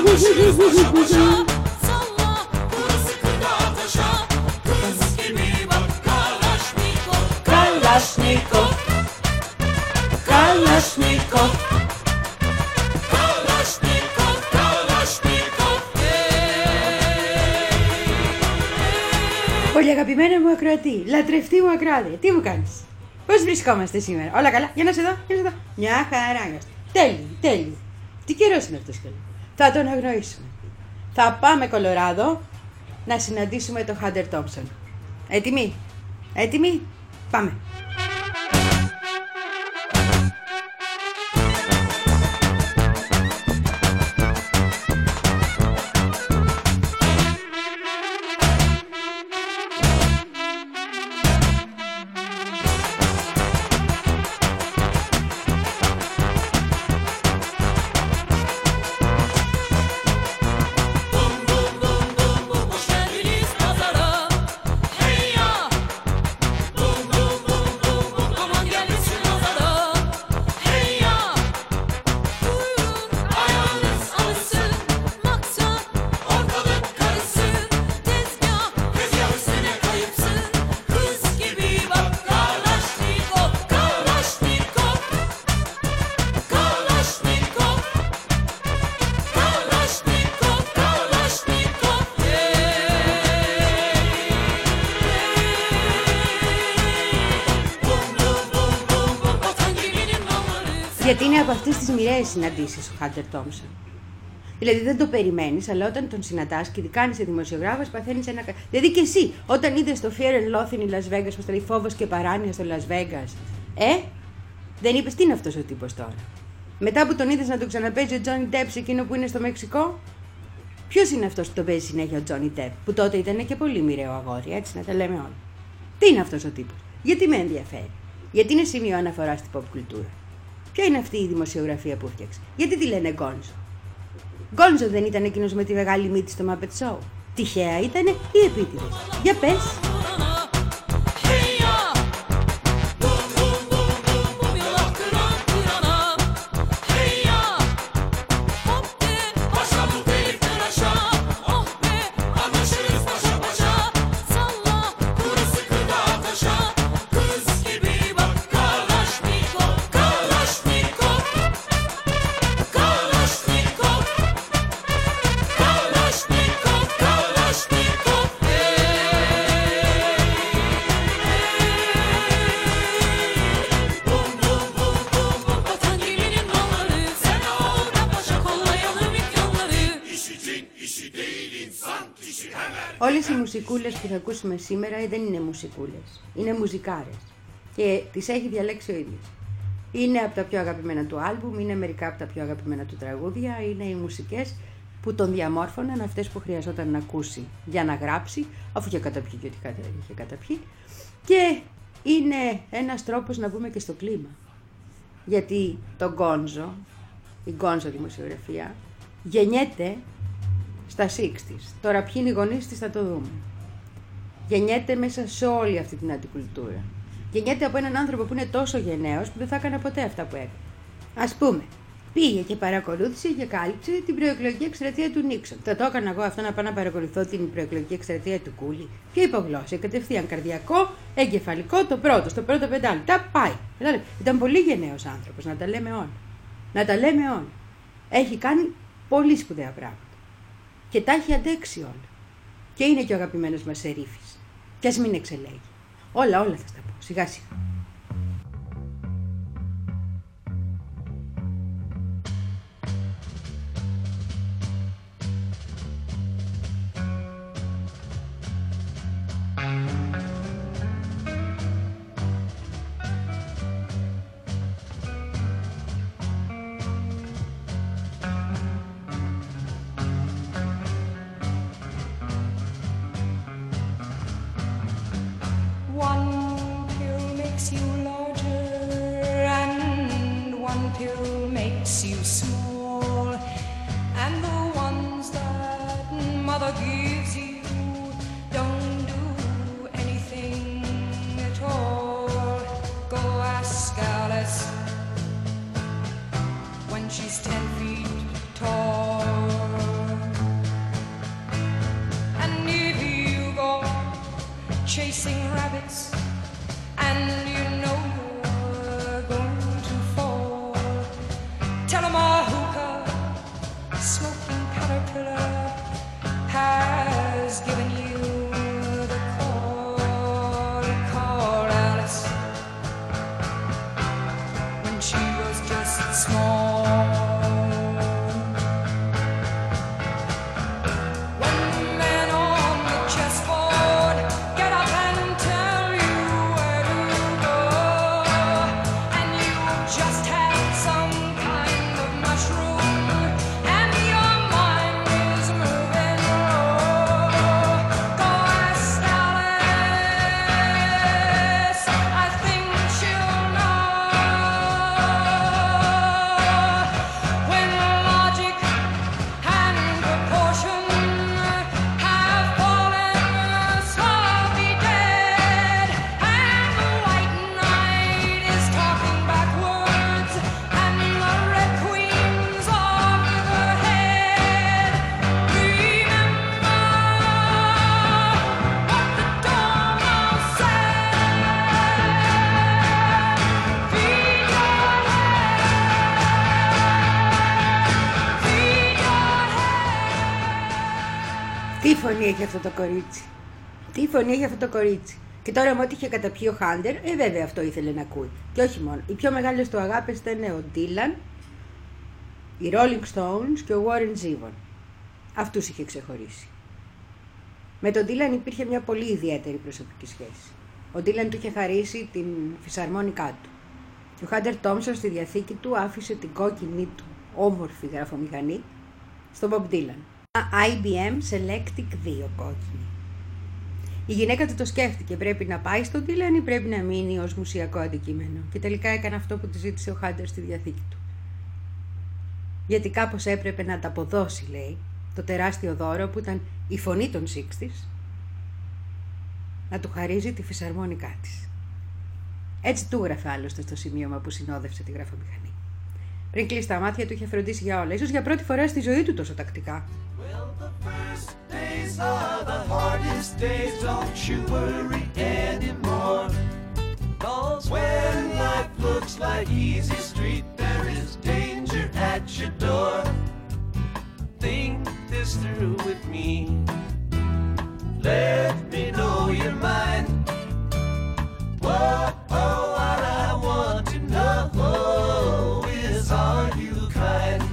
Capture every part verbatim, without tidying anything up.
Anlaşırız başa başa. Salla burası kırda taşa. Kız gibi bak Kalaşnikov. Kalaşnikov. Kalaşnikov. Kalaşnikov. Kalaşnikov. Πολύ αγαπημένα μου ακροατή, λατρευτή μου ακροάτρια, τι μου κάνεις? Πώς βρισκόμαστε σήμερα? Όλα καλά? Για να σε δω, για να σε δω. Μια χαρά είμαστε. Τέλειο, τέλειο. Τι καιρός είναι αυτός καλά? Θα τον αγνοήσουμε. Θα πάμε Κολοράδο να συναντήσουμε τον Χάντερ Τόμψον. Έτοιμοι? Έτοιμοι? Πάμε. Γιατί είναι από αυτές τις μοιραίες συναντήσεις ο Χάντερ Τόμψον. Δηλαδή δεν το περιμένεις, αλλά όταν τον συναντάς και ειδικά αν είσαι δημοσιογράφος, παθαίνεις ένα. Δηλαδή και εσύ, όταν είδες το Fear and Loathing in Las Vegas, πως λέει φόβος και παράνοια στο Las Vegas, ε, δεν είπες τι είναι αυτός ο τύπος τώρα? Μετά που τον είδες να τον ξαναπέζει ο Τζόνι Ντεπ σε εκείνο που είναι στο Μεξικό, ποιος είναι αυτός που τον παίζει συνέχεια ο Τζόνι Ντεπ, που τότε ήταν και πολύ μοιραίο αγόρι, έτσι να τα λέμε όλα. Τι είναι αυτός ο τύπος? Γιατί με ενδιαφέρει? Γιατί είναι σημείο αναφορά στην pop κουλτούρα? Ποια είναι αυτή η δημοσιογραφία που φτιάξε? Γιατί τη λένε Γκόνζο? Γκόνζο δεν ήταν εκείνος με τη μεγάλη μύτη στο Muppet Show? Τυχαία ήτανε ή επίτηδες? Για πες. Όλες οι μουσικούλες που θα ακούσουμε σήμερα δεν είναι μουσικούλες, είναι μουζικάρες και τις έχει διαλέξει ο ίδιος. Είναι από τα πιο αγαπημένα του άλμπουμ, είναι μερικά από τα πιο αγαπημένα του τραγούδια, είναι οι μουσικές που τον διαμόρφωναν, αυτές που χρειαζόταν να ακούσει για να γράψει, αφού είχε καταπιεί και ό,τι είχε καταπιεί, και είναι ένας τρόπος να μπούμε και στο κλίμα. Γιατί το γκόνζο, η γκόνζο δημοσιογραφία, γεννιέται στα εξήντα. Τώρα ποιοι είναι οι γονείς της θα το δούμε. Γεννιέται μέσα σε όλη αυτή την αντικουλτούρα. Γεννιέται από έναν άνθρωπο που είναι τόσο γενναίος που δεν θα έκανε ποτέ αυτά που έκανε. Ας πούμε, πήγε και παρακολούθησε και κάλυψε την προεκλογική εκστρατεία του Νίξον. Θα το έκανα εγώ αυτό να πάω να παρακολουθώ την προεκλογική εκστρατεία του Κούλι? Ποια υπογλώσσα? Κατευθείαν καρδιακό, εγκεφαλικό, το πρώτο, στο πρώτο πεντάλεπτο. Πάει. Ήταν πολύ γενναίος άνθρωπος, να τα λέμε όλα. Να τα λέμε όλα. Έχει κάνει πολύ σπουδαία πράγματα. Και τα έχει αντέξει όλα. Και είναι και ο αγαπημένος μας Σερίφης. Κι ας μην εξελέγει. Όλα, όλα θα στα πω. Σιγά σιγά. She's ten feet tall. she was just small. When the men on the chessboard get up and tell you where to go, and you just had some kind of mushroom, and your mind is moving low, go ask Alice, I think she'll know. When logic and proportion have fallen slowly dead, and the white knight is talking backwards, and the red queen's off her head, remember what the Dormouse said. Feed your head, feed your head. Τι φωνή έχει αυτό το κορίτσι. Τι φωνή έχει αυτό το κορίτσι. Και τώρα μου ό,τι είχε καταπιεί ο Χάντερ, ε βέβαια αυτό ήθελε να ακούει. Και όχι μόνο. Οι πιο μεγάλες του αγάπες ήταν ο Ντίλαν, οι Rolling Stones και ο Warren Zevon. Αυτούς είχε ξεχωρίσει. Με τον Ντίλαν υπήρχε μια πολύ ιδιαίτερη προσωπική σχέση. Ο Ντίλαν του είχε χαρίσει την φυσαρμόνικά του. Και ο Χάντερ Τόμσον στη διαθήκη του άφησε την κόκκινη του όμορφη γραφομηχανή στον Bob Dylan. άι μπι εμ Selectic δύο κόκκινη. Η γυναίκα του το σκέφτηκε, πρέπει να πάει στον Dylan ή πρέπει να μείνει ως μουσιακό αντικείμενο. Και τελικά έκανε αυτό που τη ζήτησε ο Χάντερ στη διαθήκη του. Γιατί κάπως έπρεπε να τα αποδώσει, λέει, το τεράστιο δώρο που ήταν η φωνή των εξήντα, να του χαρίζει τη φυσαρμόνικά της. Έτσι του έγραφε άλλωστε στο σημείωμα που συνόδευσε τη γραφομηχανή. Πριν κλείσει τα μάτια του είχε φροντίσει για όλα, ίσως για πρώτη φορά στη ζωή του τόσο τακτικά. Well, the first days are the hardest days, don't you worry anymore. 'Cause when life looks like easy street, there is danger at your door. Think this through with me. Let me know your mind. Whoa, oh, what I want to know is, are you kind?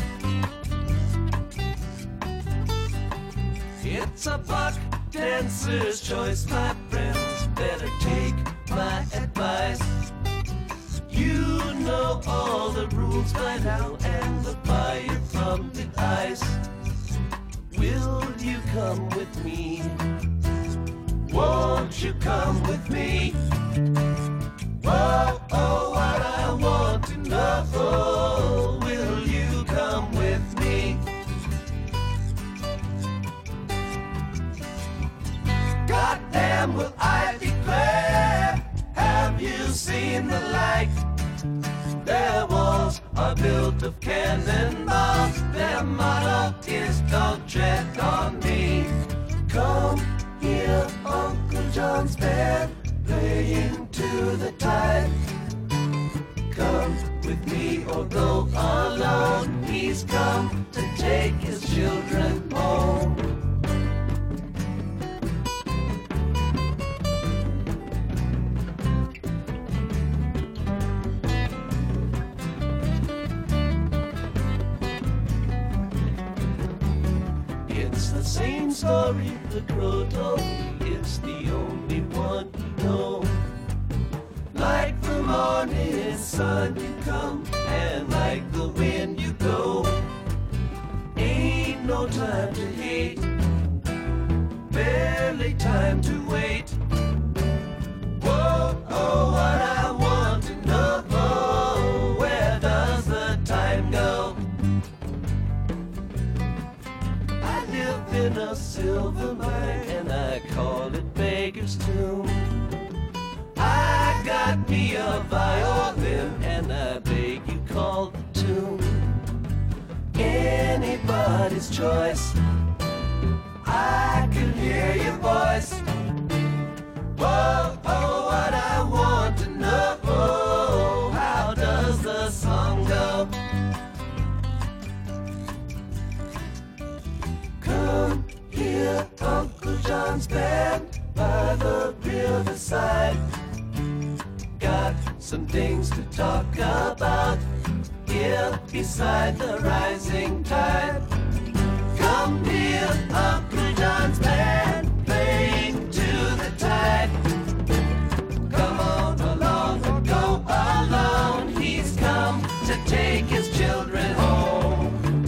It's a buck dancer's choice, my friends. Better take my advice. You know all the rules by now, and the fire from the ice. Will you come with me? Won't you come with me? Whoa, oh, what I want to know. Will you come with me? Goddamn, will I declare, have you seen the light? Their walls are built of cannonballs, their motto is don't tread on me. Come hear Uncle John's band playing to the tide. Come with me or go alone, he's come to take his children home. It's the same story the crow told me, it's the only one you know. Like the morning sun you come, and like the wind you go. Ain't no time to hate, barely time to wait. Whoa, oh, what I want to know, where does the time go? I live in a silver mine, and I call it Beggar's Tomb. I got me a violin, and I beg you call the tune. Anybody's choice, I can hear your voice. Whoa, oh, what I want to know, how does the song go? Come hear Uncle John's band by the riverside. Got some things to talk about. beside the rising tide. Come hear Uncle John's band playing to the tide. Come on along or go alone. He's come to take his children home.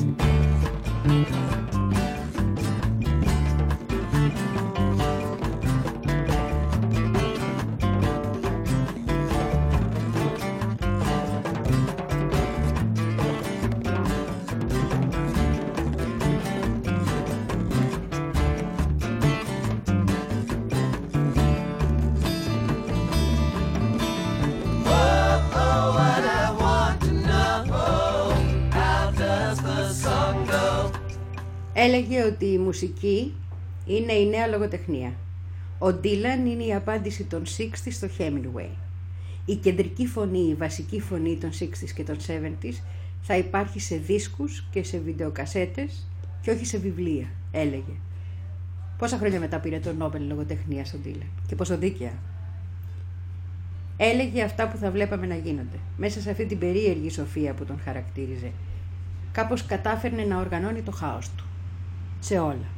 Έλεγε ότι η μουσική είναι η νέα λογοτεχνία. Ο Ντίλαν είναι η απάντηση των εξήντα στο Hemingway. Η κεντρική φωνή, η βασική φωνή των εξήντα και των εβδομήντα θα υπάρχει σε δίσκους και σε βιντεοκασέτες και όχι σε βιβλία, έλεγε. Πόσα χρόνια μετά πήρε το Νόμπελ λογοτεχνίας ο Ντίλαν και πόσο δίκαια. Έλεγε αυτά που θα βλέπαμε να γίνονται, μέσα σε αυτή την περίεργη σοφία που τον χαρακτήριζε. Κάπως κατάφερνε να οργανώνει το χάος του. Σε όλα.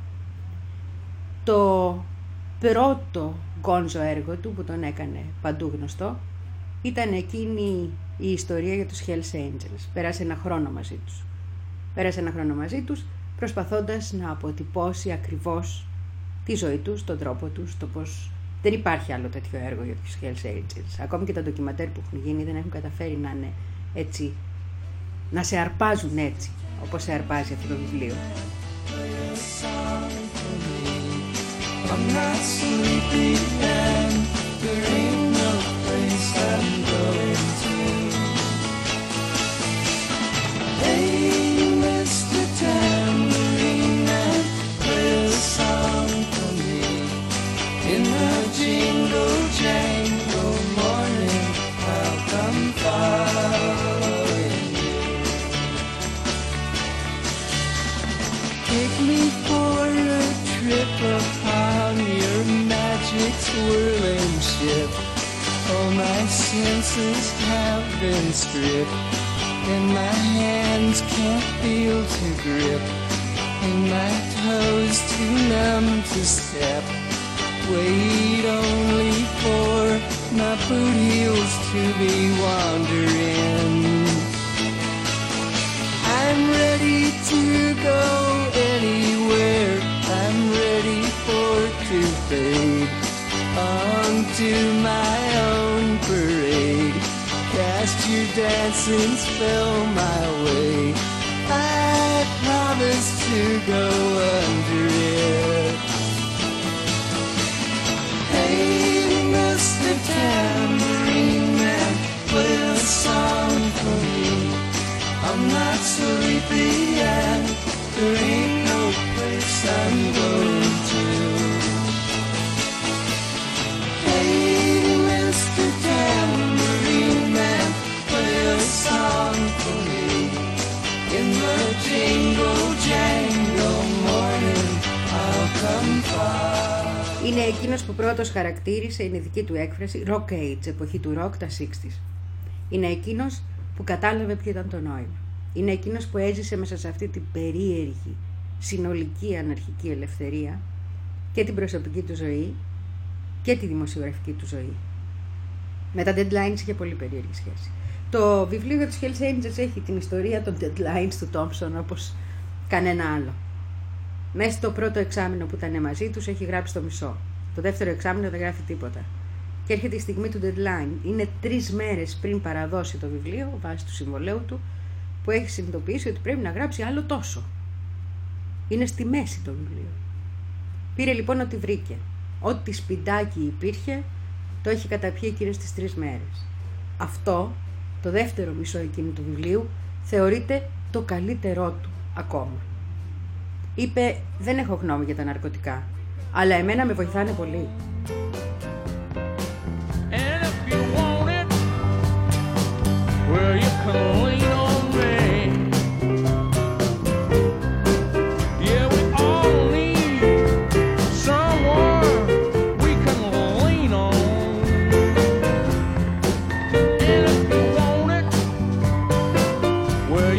Το πρώτο γκόνζο έργο του που τον έκανε παντού γνωστό ήταν εκείνη η ιστορία για τους Hells Angels. Πέρασε ένα χρόνο μαζί τους. Πέρασε ένα χρόνο μαζί τους προσπαθώντας να αποτυπώσει ακριβώς τη ζωή τους, τον τρόπο τους, το πώς... Δεν υπάρχει άλλο τέτοιο έργο για τους Hells Angels. Ακόμη και τα ντοκιματέρ που έχουν γίνει δεν έχουν καταφέρει να είναι έτσι, να σε αρπάζουν έτσι, όπως σε αρπάζει αυτό το βιβλίο. I'm not sleepy and there ain't no place I'm going to. Hey, Mister Tambourine Man, play a song for me. In the jingle jangle morning, I'll come following you. Take me for a trip upon your magic swirling ship. All my senses have been stripped, and my hands can't feel to grip, and my toes too numb to step. Wait only for my boot heels to be wandering. I'm ready to go anywhere. I'm ready for to fade onto my own parade. Cast your dancing spell my way. I promise to go under it. Hey, Mister Tambourine Man, play a song for me. I'm not sleepy and there ain't no place I'm going to. Hey, Mister Tambourine Man, play a song for me. In the jingle jangle morning, I'll come far. Είναι εκείνος που πρώτος χαρακτήρισε, είναι η δική του έκφραση, rock age, εποχή του rock, τα εξήντα. Είναι εκείνος που κατάλαβε ποιο ήταν το νόημα. Είναι εκείνος που έζησε μέσα σε αυτή την περίεργη, συνολική αναρχική ελευθερία και την προσωπική του ζωή και τη δημοσιογραφική του ζωή. Με τα deadlines είχε πολύ περίεργη σχέση. Το βιβλίο για τους Hells Angels έχει την ιστορία των deadlines του Thompson όπως κανένα άλλο. Μέσα στο πρώτο εξάμηνο που ήταν μαζί τους έχει γράψει το μισό. Το δεύτερο εξάμηνο δεν γράφει τίποτα. Και έρχεται η στιγμή του deadline. Είναι τρεις μέρες πριν παραδώσει το βιβλίο, βάσει του συμβολέου του, που έχει συνειδητοποιήσει ότι πρέπει να γράψει άλλο τόσο. Είναι στη μέση το βιβλίο. Πήρε λοιπόν ό,τι βρήκε. Ό,τι σπιντάκι υπήρχε, το έχει καταπιεί εκείνες τις τρεις μέρες. Αυτό, το δεύτερο μισό εκείνου του βιβλίου, θεωρείται το καλύτερό του ακόμα. Είπε, δεν έχω γνώμη για τα ναρκωτικά, αλλά εμένα με βοηθάνε πολύ. Well, you can lean on me. Yeah, we all need someone we can lean on. And if you want it, well,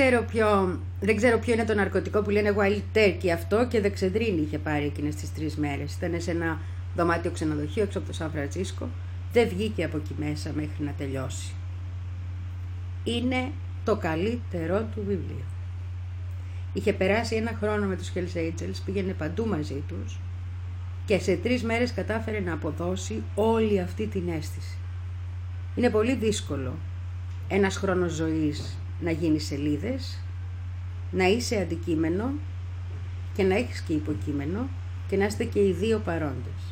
ξέρω ποιο, δεν ξέρω ποιο είναι το ναρκωτικό που λένε Wild Turkey αυτό, και δεξεντρίνη είχε πάρει εκείνες τις τρεις μέρες. Ήταν σε ένα δωμάτιο ξενοδοχείο έξω από το Σαν Φρανσίσκο. Δεν βγήκε από εκεί μέσα μέχρι να τελειώσει. Είναι το καλύτερό του βιβλίο. Είχε περάσει ένα χρόνο με τους Hells Angels, πήγαινε παντού μαζί τους και σε τρεις μέρες κατάφερε να αποδώσει όλη αυτή την αίσθηση. Είναι πολύ δύσκολο ένας χρόνος ζωής να γίνει σελίδες, να είσαι αντικείμενο και να έχεις και υποκείμενο και να είστε και οι δύο παρόντες.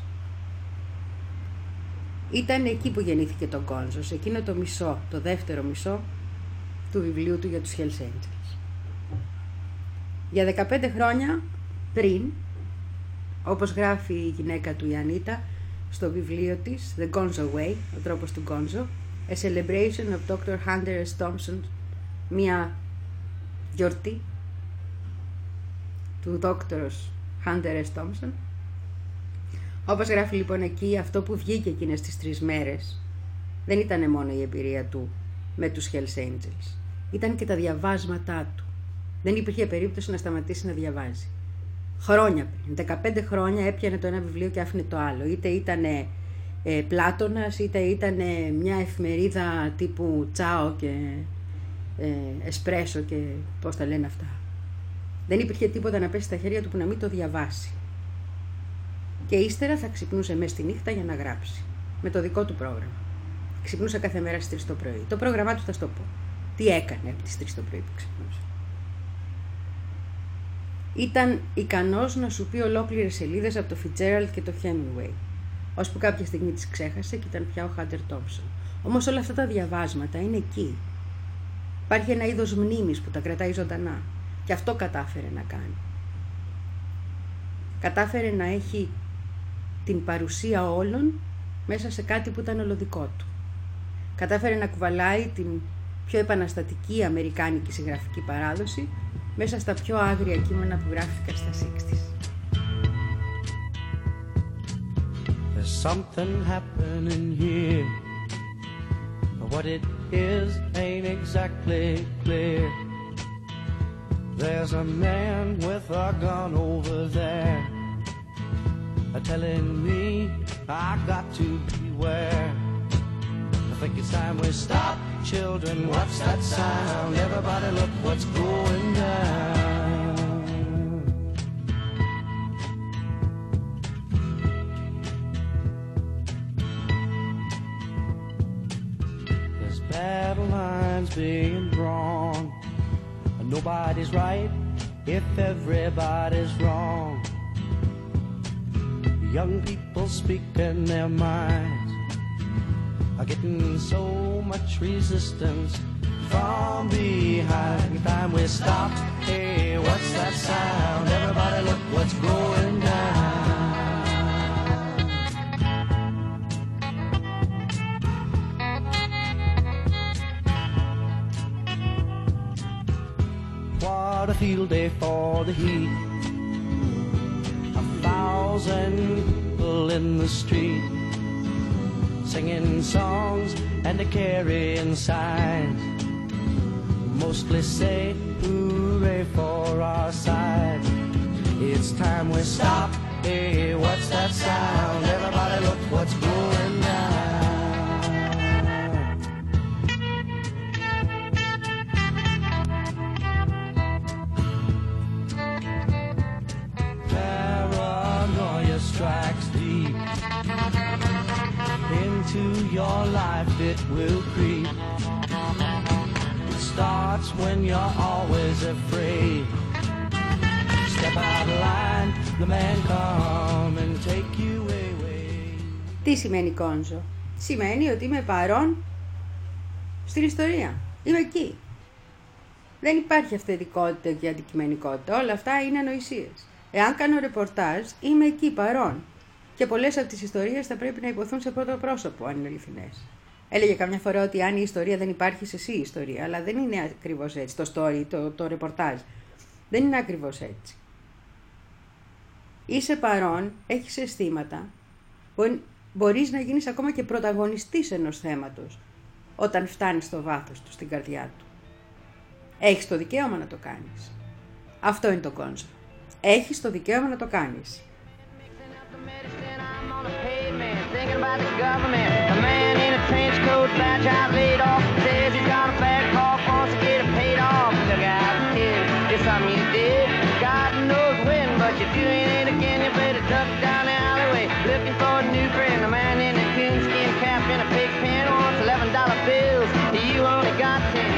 Ήταν εκεί που γεννήθηκε το Γκόνζο, σε εκείνο το μισό, το δεύτερο μισό του βιβλίου του για τους Hells Angels. Για δεκαπέντε χρόνια πριν, όπως γράφει η γυναίκα του η Ανίτα στο βιβλίο της The Gonzo Way, ο τρόπος του Γκόνζο, A Celebration of Doctor Hunter S. Thompson, μια γιορτή του δόκτωρος Hunter S. Thompson. Όπως γράφει λοιπόν εκεί, αυτό που βγήκε εκείνες τις τρεις μέρες δεν ήταν μόνο η εμπειρία του με τους Hells Angels, ήταν και τα διαβάσματά του. Δεν υπήρχε περίπτωση να σταματήσει να διαβάζει. Χρόνια πριν, δεκαπέντε χρόνια έπιανε το ένα βιβλίο και άφηνε το άλλο. Είτε ήταν ε, Πλάτωνας, είτε ήταν μια εφημερίδα τύπου Τσάο και ε, Εσπρέσο και πώς τα λένε αυτά. Δεν υπήρχε τίποτα να πέσει στα χέρια του που να μην το διαβάσει. Και ύστερα θα ξυπνούσε μες στη νύχτα για να γράψει. Με το δικό του πρόγραμμα. Ξυπνούσε κάθε μέρα στις τρεις το πρωί. Το πρόγραμμά του θα στο πω. Τι έκανε από τις τρεις το πρωί που ξυπνούσε. Ήταν ικανός να σου πει ολόκληρες σελίδες από το Fitzgerald και το Hemingway. Ώσπου κάποια στιγμή τις ξέχασε και ήταν πια ο Hunter Thompson. Όμως όλα αυτά τα διαβάσματα είναι εκεί. Υπάρχει ένα είδος μνήμης που τα κρατάει ζωντανά. Και αυτό κατάφερε να κάνει. Κατάφερε να έχει την παρουσία όλων μέσα σε κάτι που ήταν ολοδικό του. Κατάφερε να κουβαλάει την πιο επαναστατική αμερικάνικη συγγραφική παράδοση μέσα στα πιο άγρια κείμενα που γράφτηκαν στα εξήντα. There's something happening here, but what it is ain't exactly clear. There's a man with a gun over there, telling me I got to beware. I think it's time we stop, children, what's that sound? Everybody look what's going down. There's battle lines being drawn, and nobody's right if everybody's wrong. Young people speaking their minds are getting so much resistance from behind. Time we stop, hey, what's that sound? Everybody look what's going down. What a field day for the heat. Thousand people in the street, singing songs and carrying signs, mostly say hooray for our side. It's time we stop, hey, what's that sound? Everybody look what's going down. Strikes deep into your life, it will creep. It starts when you're always afraid. Step out of line, the man come and take you away. Τι σημαίνει Γκόνζο? Σημαίνει ότι είμαι παρόν στην ιστορία. Είμαι εκεί. Δεν υπάρχει αυθεντικότητα και αντικειμενικότητα. Όλα αυτά είναι ανοησίες. Εάν κάνω ρεπορτάζ, είμαι εκεί παρόν. Και πολλές από τις ιστορίες θα πρέπει να υποθούν σε πρώτο πρόσωπο, αν είναι αληθινές. Έλεγε καμιά φορά ότι αν η ιστορία δεν υπάρχει, εσύ η ιστορία. Αλλά δεν είναι ακριβώς έτσι. Το story, το, το ρεπορτάζ. Δεν είναι ακριβώς έτσι. Είσαι παρόν, έχεις αισθήματα. Μπορείς να γίνεις ακόμα και πρωταγωνιστής ενός θέματος όταν φτάνεις στο βάθος του, στην καρδιά του. Έχεις το δικαίωμα να το κάνεις. Αυτό είναι το γκόνζο. Έχεις το δικαίωμα να το κάνεις. Thinking about the government. A man in a trench coat, badge out laid off, says he's got a bad cough, wants to get it paid off. Look out, kid, it's something you did. God knows when, but you're doing it again. You better duck down the alleyway, looking for a new friend. A man in a coonskin cap and a pig pen wants eleven dollar bills. You only got ten.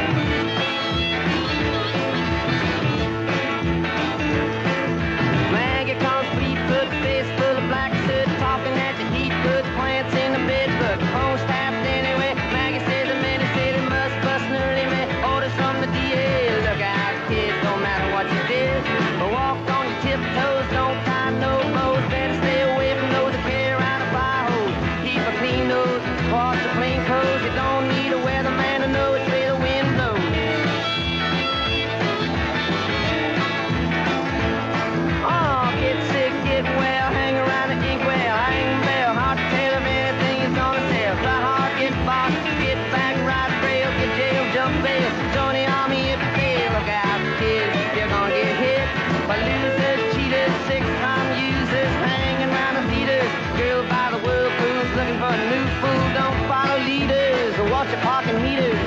Maggie comes fleet foot, face full of black soot, talking at the heat, put plants in the bed, but phone's tapped anyway. Maggie says the man said it must bust an early man. Orders from the D A. Look out, kid, don't matter what you did. Walk on your tiptoes, don't tie no bows. Better stay away from those that carry around a fire hose. Keep a clean nose, wash the plain clothes. You don't need a weatherman to know which way the wind blows. Oh, get sick, get well, hang around the inkwell, hang bell, hard to tell if anything is gonna tell. Fly hard, get boxed, get back, ride rail, get jail, jump bail, join the army if you fail. Look out, kid, you're gonna get hit by losers, cheaters, six-time users, hanging around the leaders. Girls by the whirlpools looking for a new fool. Don't follow leaders or watch your parking meters.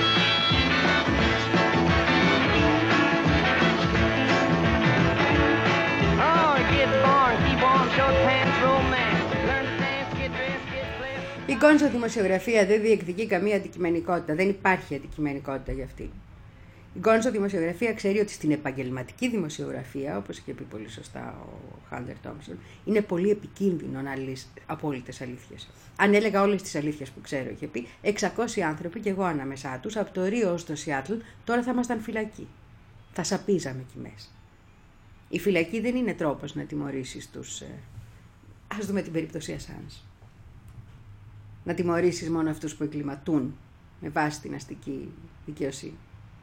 Η γκόνζο δημοσιογραφία δεν διεκδικεί καμία αντικειμενικότητα. Δεν υπάρχει αντικειμενικότητα για αυτή. Η γκόνζο δημοσιογραφία ξέρει ότι στην επαγγελματική δημοσιογραφία, όπως είχε πει πολύ σωστά ο Χάντερ Τόμψον, είναι πολύ επικίνδυνο να λύσει απόλυτες αλήθειες. Αν έλεγα όλες τις αλήθειες που ξέρω, είχε πει, εξακόσιοι άνθρωποι και εγώ ανάμεσά τους, από το Ρίο ως το Σιάτλ, τώρα θα ήμασταν φυλακοί. Θα σαπίζαμε εκεί μέσα. Η φυλακή δεν είναι τρόπος να τιμωρήσεις τους. Ε... Ας δούμε την περίπτωση Ασάνζ. Να τιμωρήσεις μόνο αυτούς που εγκληματούν με βάση την αστική δικαιοσύνη.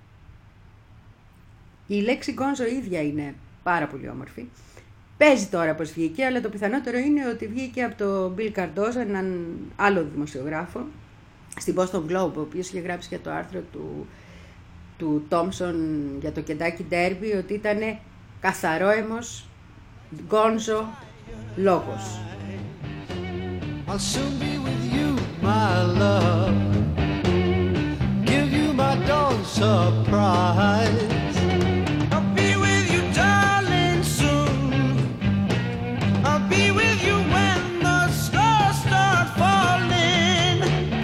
Η λέξη γκόνζο ίδια είναι πάρα πολύ όμορφη. Παίζει τώρα πως βγήκε, αλλά το πιθανότερο είναι ότι βγήκε από τον Bill Cardozo, έναν άλλο δημοσιογράφο, στην Boston Globe, ο οποίος είχε γράψει για το άρθρο του, του Thompson για το Kentucky Derby, ότι ήταν καθαρόαιμος γκόνζο λόγος. I'll soon be with you, my love. Give you my dawn surprise. I'll be with you, darling, soon. I'll be with you when the stars start falling.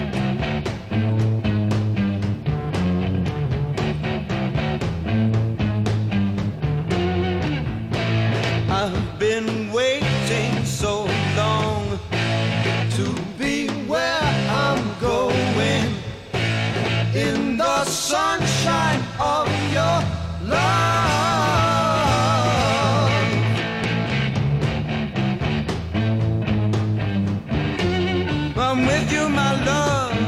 I've been waiting so long to be where I'm going, in the sunshine of your love. I'm with you, my love,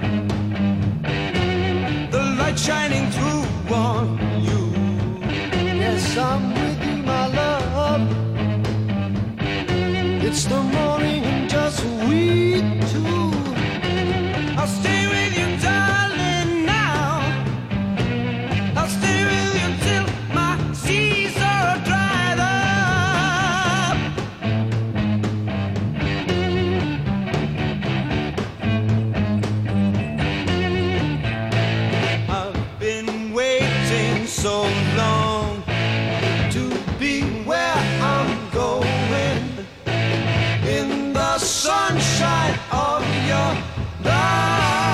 the light shining through on you. Yes, I'm with you, my love. It's the morning and just we two. I'll stay with you, darling, now. I'll stay with you till my seas are dried up. I've been waiting so long to be where I'm going, in the sunshine of your love.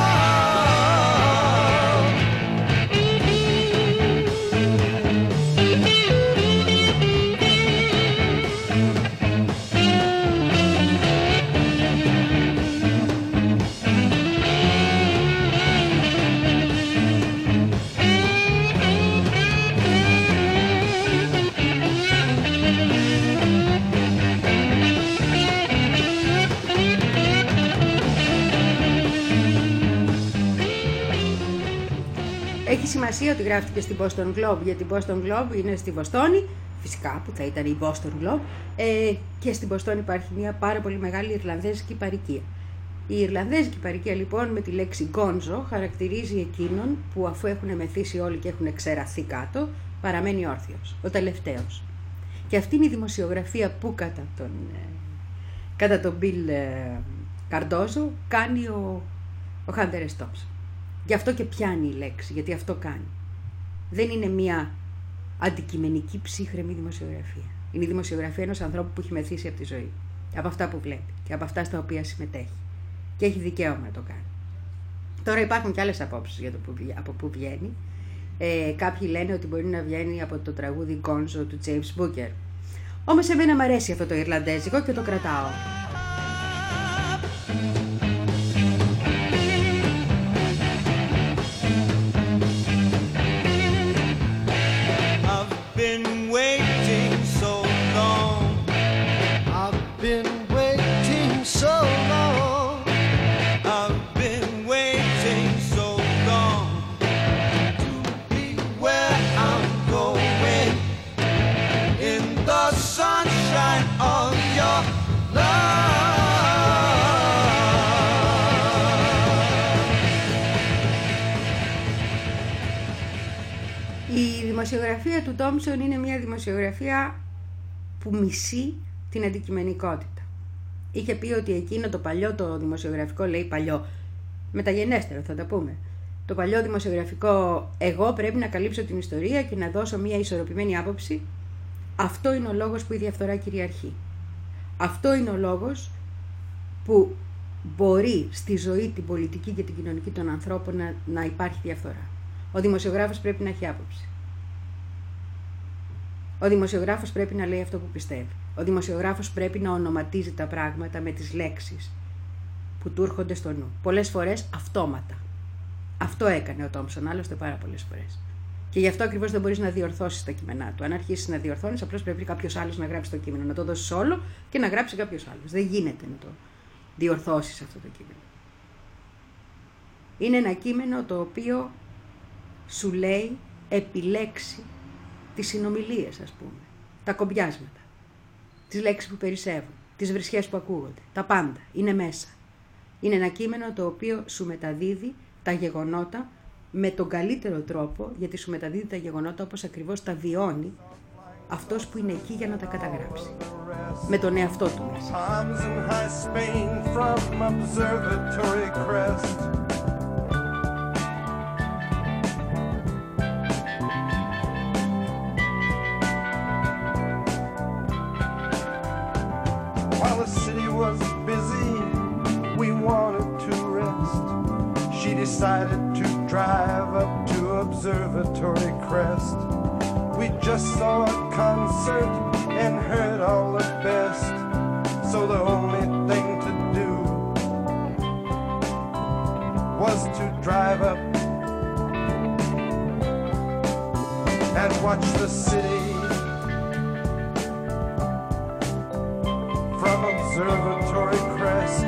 Έχει σημασία ότι γράφτηκε στην Boston Globe, γιατί η Boston Globe είναι στη Βοστόνη, φυσικά που θα ήταν η Boston Globe, ε, και στην Boston υπάρχει μια πάρα πολύ μεγάλη Ιρλανδέζικη παροικία. Η Ιρλανδέζικη παροικία λοιπόν με τη λέξη γκόντζο χαρακτηρίζει εκείνον που αφού έχουν μεθύσει όλοι και έχουν ξεραθεί κάτω, παραμένει όρθιος, ο τελευταίος. Και αυτή είναι η δημοσιογραφία που κατά τον, κατά τον Μπιλ Καρντόζο κάνει ο, ο Χάντερ Ες Τόμψον. Γι' αυτό και πιάνει η λέξη, γιατί αυτό κάνει. Δεν είναι μια αντικειμενική ψύχρεμη δημοσιογραφία. Είναι η δημοσιογραφία ενός ανθρώπου που έχει μεθύσει από τη ζωή. Από αυτά που βλέπει και από αυτά στα οποία συμμετέχει. Και έχει δικαίωμα να το κάνει. Τώρα υπάρχουν και άλλες απόψεις για το που, από πού βγαίνει. Ε, κάποιοι λένε ότι μπορεί να βγαίνει από το τραγούδι Gonzo του James Booker. Όμως εμένα μου αρέσει αυτό το Ιρλανδέζικο και το κρατάω. Η δημοσιογραφία του Τόμψον είναι μια δημοσιογραφία που μισεί την αντικειμενικότητα. Είχε πει ότι εκείνο το παλιό το δημοσιογραφικό, λέει παλιό, μεταγενέστερο θα τα πούμε, το παλιό δημοσιογραφικό εγώ πρέπει να καλύψω την ιστορία και να δώσω μια ισορροπημένη άποψη. Αυτό είναι ο λόγος που η διαφθορά κυριαρχεί. Αυτό είναι ο λόγος που μπορεί στη ζωή την πολιτική και την κοινωνική των ανθρώπων να, να υπάρχει διαφθορά. Ο δημοσιογράφος πρέπει να έχει άποψη. Ο δημοσιογράφος πρέπει να λέει αυτό που πιστεύει. Ο δημοσιογράφος πρέπει να ονοματίζει τα πράγματα με τις λέξεις που του έρχονται στο νου. Πολλές φορές αυτόματα. Αυτό έκανε ο Τόμψον, άλλωστε πάρα πολλές φορές. Και γι' αυτό ακριβώς δεν μπορείς να διορθώσεις τα κείμενά του. Αν αρχίσεις να διορθώνεις, απλώς πρέπει κάποιος άλλος να γράψει το κείμενο, να το δώσεις όλο και να γράψει κάποιος άλλος. Δεν γίνεται να το διορθώσεις αυτό το κείμενο. Είναι ένα κείμενο το οποίο σου λέει επιλέξει τις συνομιλίες, ας πούμε, τα κομπιάσματα, τις λέξεις που περισσεύουν, τις βρισχές που ακούγονται, τα πάντα είναι μέσα. Είναι ένα κείμενο το οποίο σου μεταδίδει τα γεγονότα με τον καλύτερο τρόπο, γιατί σου μεταδίδει τα γεγονότα όπως ακριβώς τα βιώνει αυτός που είναι εκεί για να τα καταγράψει. Με τον εαυτό του μέσα. While the city was busy, we wanted to rest. She decided to drive up to Observatory Crest. We just saw a concert and heard all the best. So the only thing to do was to drive up and watch the city from Observatory Crest.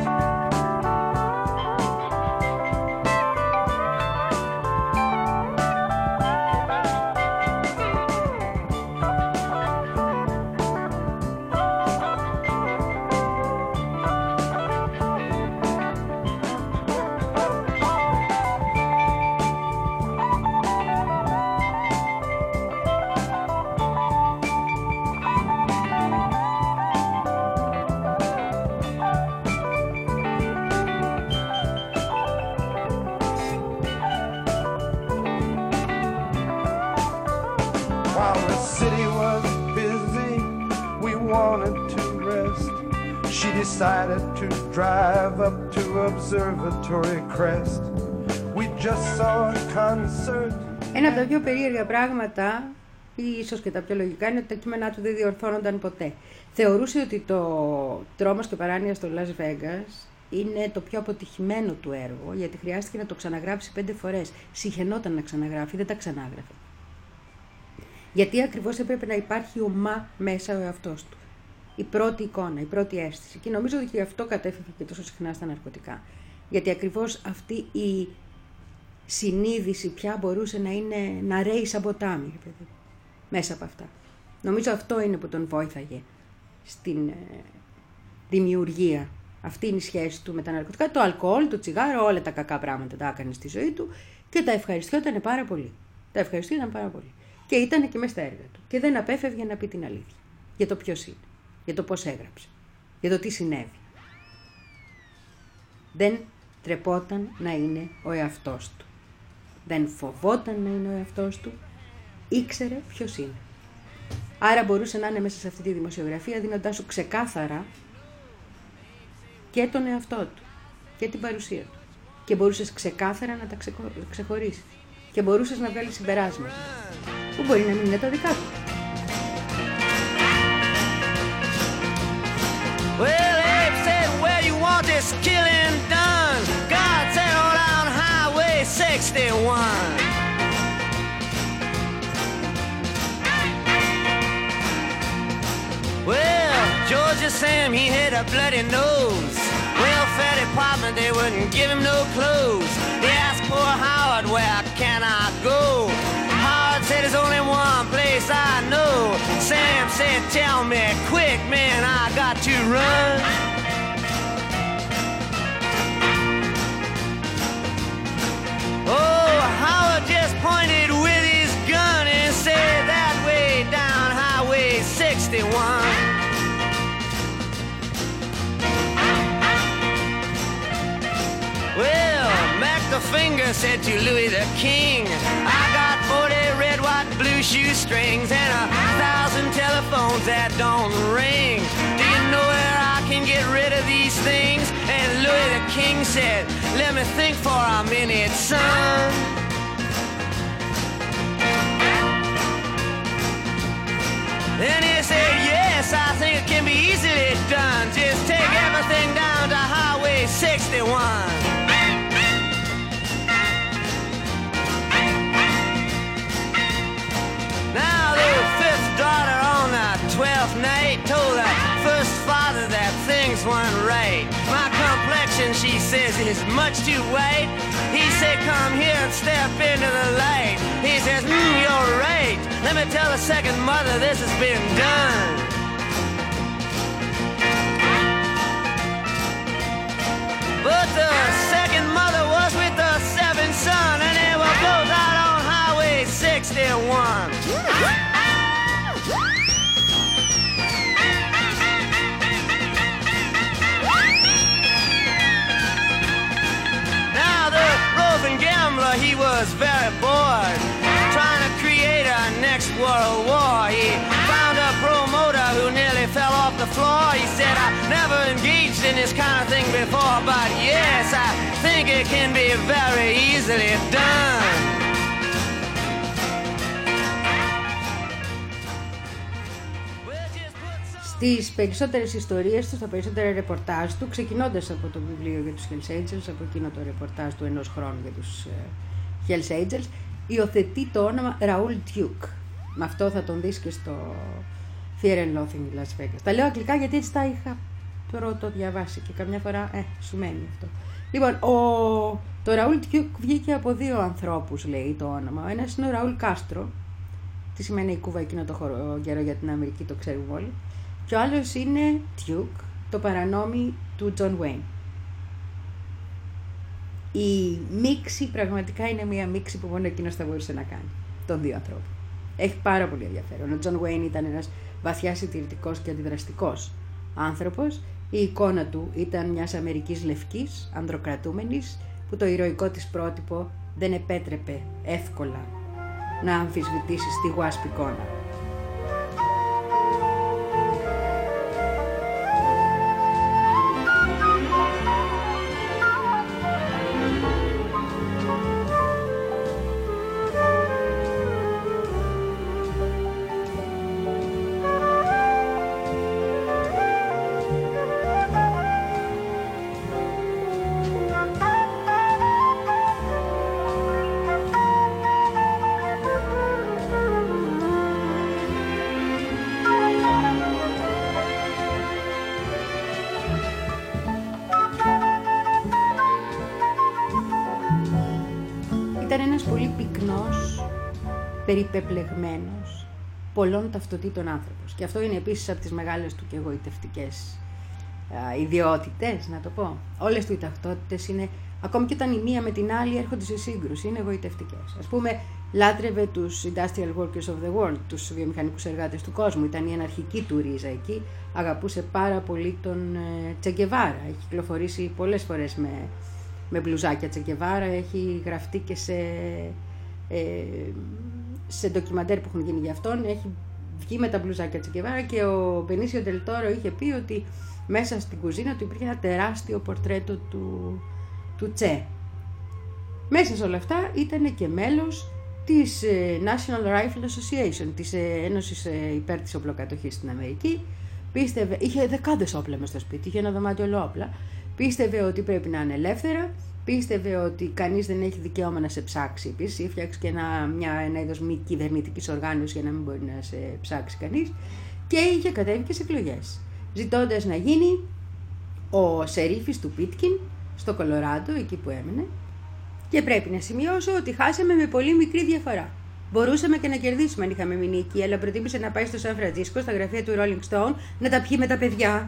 While the city was busy, we wanted to rest. She decided to drive up to Observatory Crest. We just saw a concert. Ένα από τα πιο περίεργα πράγματα, ή ίσως και τα πιο λογικά, είναι ότι τα κείμενά του δεν διορθώνονταν ποτέ. Θεωρούσε ότι το «Τρόμος και παράνοια στο Las Vegas» είναι το πιο αποτυχημένο του έργο, γιατί χρειάστηκε να το ξαναγράψει πέντε φορές. Συχαινόταν να ξαναγράφει, δεν τα ξανάγραφε. Γιατί ακριβώς έπρεπε να υπάρχει ομά μέσα ο εαυτός του. Η πρώτη εικόνα, η πρώτη αίσθηση. Και νομίζω ότι γι' αυτό κατέφυγε και τόσο συχνά στα ναρκωτικά. Γιατί ακριβώς αυτή η συνείδηση πια μπορούσε να είναι να ρέει σαν ποτάμι, παιδί, μέσα από αυτά. Νομίζω αυτό είναι που τον βόηθαγε στην ε, δημιουργία Αυτή είναι η σχέση του με τα ναρκωτικά. Το αλκοόλ, το τσιγάρο, όλα τα κακά πράγματα τα έκανε στη ζωή του και τα ευχαριστιόταν πάρα πολύ. Τα ευχαριστιόταν πάρα πολύ. Και ήταν και μέσα στα έργα του. Και δεν απέφευγε να πει την αλήθεια. Για το ποιος είναι. Για το πώς έγραψε. Για το τι συνέβη. Δεν τρεπόταν να είναι ο εαυτός του. Δεν φοβόταν να είναι ο εαυτός του. Ήξερε ποιος είναι. Άρα μπορούσε να είναι μέσα σε αυτή τη δημοσιογραφία δίνοντάς σου ξεκάθαρα και τον εαυτό του και την παρουσία του. Και μπορούσες ξεκάθαρα να τα ξεχωρίσεις. Και μπορούσες να βγάλεις συμπεράσματα που μπορεί να μην είναι τα δικά του. Well, Abe said, where you want this killing done? God said, on down Highway sixty-one. Well, Georgia Sam, he had a bloody nose. Welfare department, they wouldn't give him no clothes. They asked poor Howard, where can I go? Howard said, there's only one place I know. Sam said, tell me quick, man, I got to run. Oh, Howard just pointed with his gun and said, that way down Highway sixty-one. Well, Mac the Finger said to Louis the King, I got forty red, white, and blue shoestrings and a thousand telephones that don't ring. Do you know where I can get rid of these things? And Louis the King said, let me think for a minute, son. Then he said, yes, I think it can be easily done. Just take everything down to Highway sixty-one. Now the fifth daughter on the twelfth night told her first father that things weren't right. My complexion, she says, is much too white. He said, come here and step into the light. He says, mm, you're right. Let me tell the second mother this has been done. But the second mother was with the seventh son, and they were both out on Highway sixty-one. Now the roving gambler, he was very bored, trying to create a next world war. He found a promoter who nearly fell off the floor. He said, I never engaged in this kind of thing before, but yes, I think it can be very easily done. Στις περισσότερες ιστορίες του, στα περισσότερα ρεπορτάζ του, ξεκινώντας από το βιβλίο για τους Hells Angels, από εκείνο το ρεπορτάζ του ενός χρόνου για τους uh, Hells Angels, υιοθετεί το όνομα Raoul Duke. Με αυτό θα τον δεις και στο Fear and Loathing in Las Vegas. Τα λέω αγγλικά γιατί έτσι τα είχα πρώτο διαβάσει και καμιά φορά, ε, σου μένει αυτό. Λοιπόν, ο, το Raoul Duke βγήκε από δύο ανθρώπους, λέει το όνομα. Ο ένας είναι ο Raoul Castro, τι σημαίνει η Κούβα εκείνο το χώρο, καιρό για την Αμερική, το ξέρουμε όλοι. Και ο άλλος είναι Duke, το παρανόμι του John Wayne. Η μίξη πραγματικά είναι μια μίξη που μόνο εκείνος θα μπορούσε να κάνει, των δύο ανθρώπων. Έχει πάρα πολύ ενδιαφέρον. Ο John Wayne ήταν ένας βαθιά συντηρητικός και αντιδραστικός άνθρωπος. Η εικόνα του ήταν μιας Αμερικής λευκής, ανδροκρατούμενης, που το ηρωικό της πρότυπο δεν επέτρεπε εύκολα να αμφισβητήσει στη wasp εικόνα. Ήταν ένας πολύ πυκνός, περιπεπλεγμένος, πολλών ταυτοτήτων άνθρωπος. Και αυτό είναι επίσης από τις μεγάλες του και εγωιτευτικές α, ιδιότητες, να το πω. Όλες του οι ταυτότητες είναι, ακόμη και όταν η μία με την άλλη έρχονται σε σύγκρουση, είναι εγωιτευτικές. Ας πούμε, λάτρευε τους Industrial Workers of the World, τους βιομηχανικούς εργάτες του κόσμου. Ήταν η αναρχική του ρίζα εκεί. Αγαπούσε πάρα πολύ τον Τσεγκεβάρα. Έχει κυκλοφορήσει πολλές φορές με, με μπλουζάκια Τσεγκεβάρα. Έχει γραφτεί και σε, ε, σε ντοκιμαντέρ που έχουν γίνει για αυτόν. Έχει βγει με τα μπλουζάκια Τσεγκεβάρα και ο Μπενίσιο Ντελ Τόρο είχε πει ότι μέσα στην κουζίνα του υπήρχε ένα τεράστιο πορτρέτο του, του Τσε. Μέσα σε όλα αυτά ήταν και μέλος της National Rifle Association, της Ένωσης υπέρ της οπλοκατοχής στην Αμερική. Πίστευε, είχε δεκάδες όπλα μες στο σπίτι, είχε ένα δωμάτιο ολόκληρα. Πίστευε ότι πρέπει να είναι ελεύθερα, πίστευε ότι κανείς δεν έχει δικαίωμα να σε ψάξει. Επίσης, έφτιαξε και ένα, μια, ένα είδος μη κυβερνητικής οργάνωσης για να μην μπορεί να σε ψάξει κανείς. Και είχε κατέβει και σε εκλογές, ζητώντας να γίνει ο σερίφης του Πίτκιν στο Κολοράντο, εκεί που έμενε. Και πρέπει να σημειώσω ότι χάσαμε με πολύ μικρή διαφορά. Μπορούσαμε και να κερδίσουμε αν είχαμε μείνει εκεί, αλλά προτίμησε να πάει στο Σαν Φραντζίσκο, στα γραφεία του Rolling Stone, να τα πιει με τα παιδιά.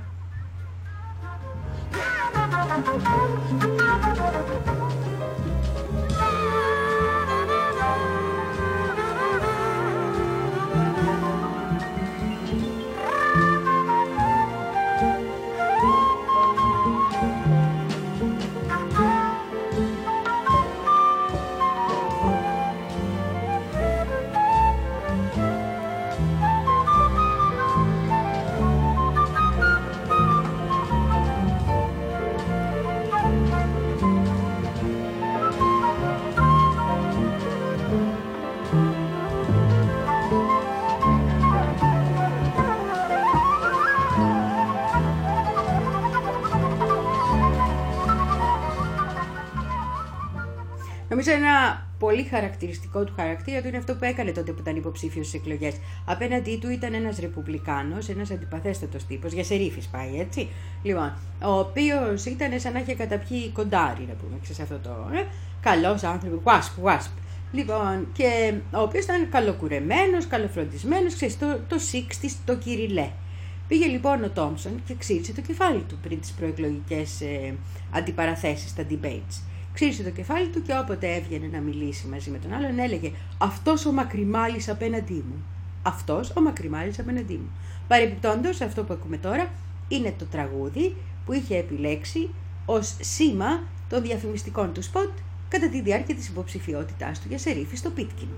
Νομίζω ένα πολύ χαρακτηριστικό του χαρακτήρα του είναι αυτό που έκανε τότε που ήταν υποψήφιος στις εκλογές. Απέναντί του ήταν ένας ρεπουμπλικάνος, ένας αντιπαθέστατος τύπος, για σερίφης πάει έτσι. Λοιπόν, ο οποίος ήταν σαν να είχε καταπιεί κοντάρι, να πούμε, ξέρεις αυτό το. Ε? Καλός άνθρωπος, wasp, wasp. Λοιπόν, και ο οποίος ήταν καλοκουρεμένος, καλοφροντισμένος, ξέρεις, το, το εξήντα, το κυριλέ. Πήγε λοιπόν ο Τόμψον και ξύρισε το κεφάλι του πριν τις προεκλογικές ε, αντιπαραθέσεις, τα debates. Ξύρισε το κεφάλι του και όποτε έβγαινε να μιλήσει μαζί με τον άλλον έλεγε «Αυτός ο Μακριμάλης απέναντί μου». Αυτός ο Μακριμάλης απέναντί μου. Παρεμπιπτόντως, αυτό που ακούμε τώρα είναι το τραγούδι που είχε επιλέξει ως σήμα των διαφημιστικών του σποτ κατά τη διάρκεια της υποψηφιότητάς του για σερίφη στο Πίτκιν.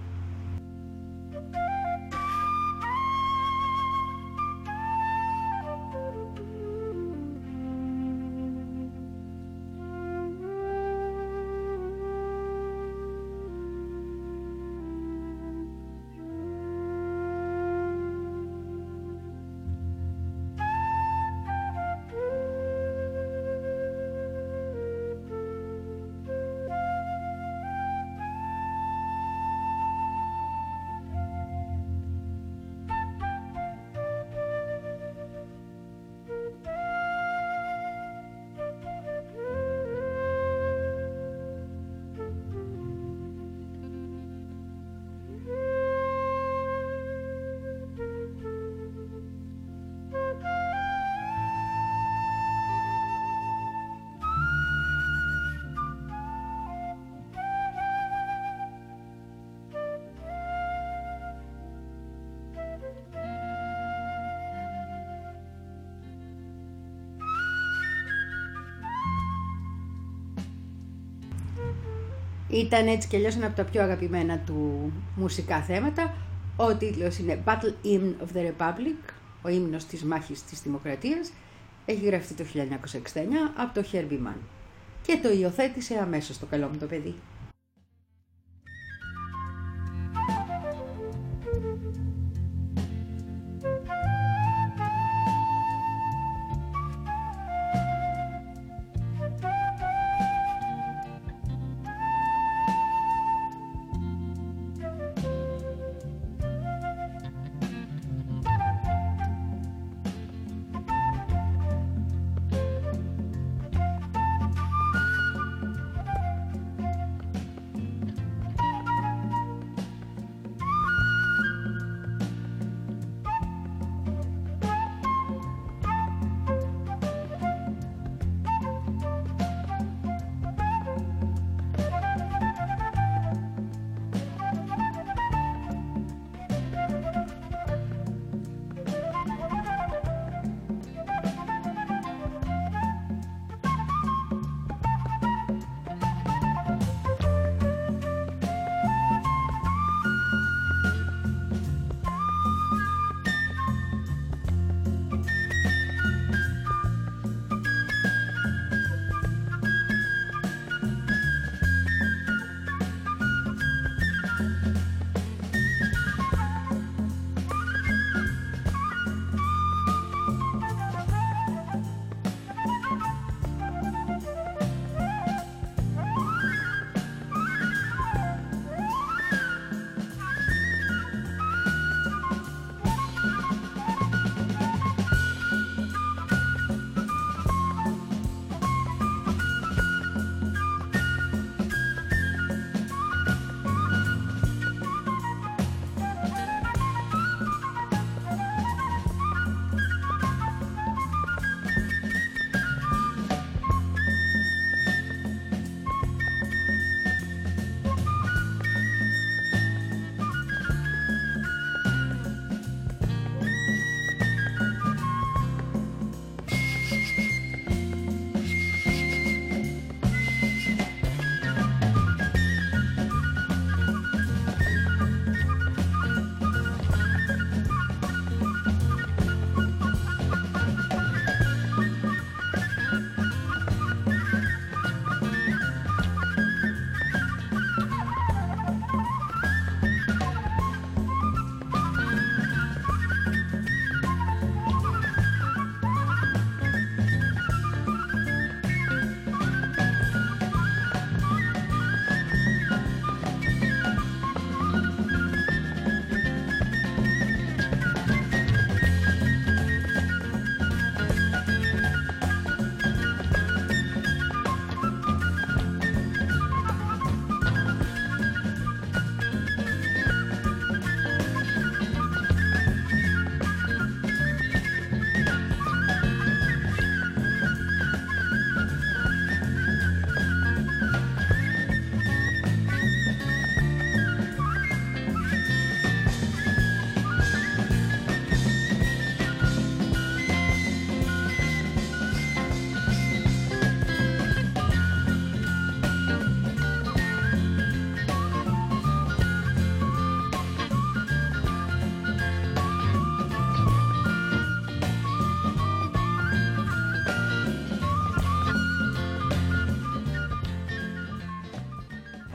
Ήταν έτσι κι αλλιώς ένα από τα πιο αγαπημένα του μουσικά θέματα. Ο τίτλος είναι Battle Hymn of the Republic, ο ύμνος της μάχης της Δημοκρατίας. Έχει γραφτεί το χίλια εννιακόσια εξήντα εννιά από το Herbie Mann και το υιοθέτησε αμέσως το καλό μου το παιδί.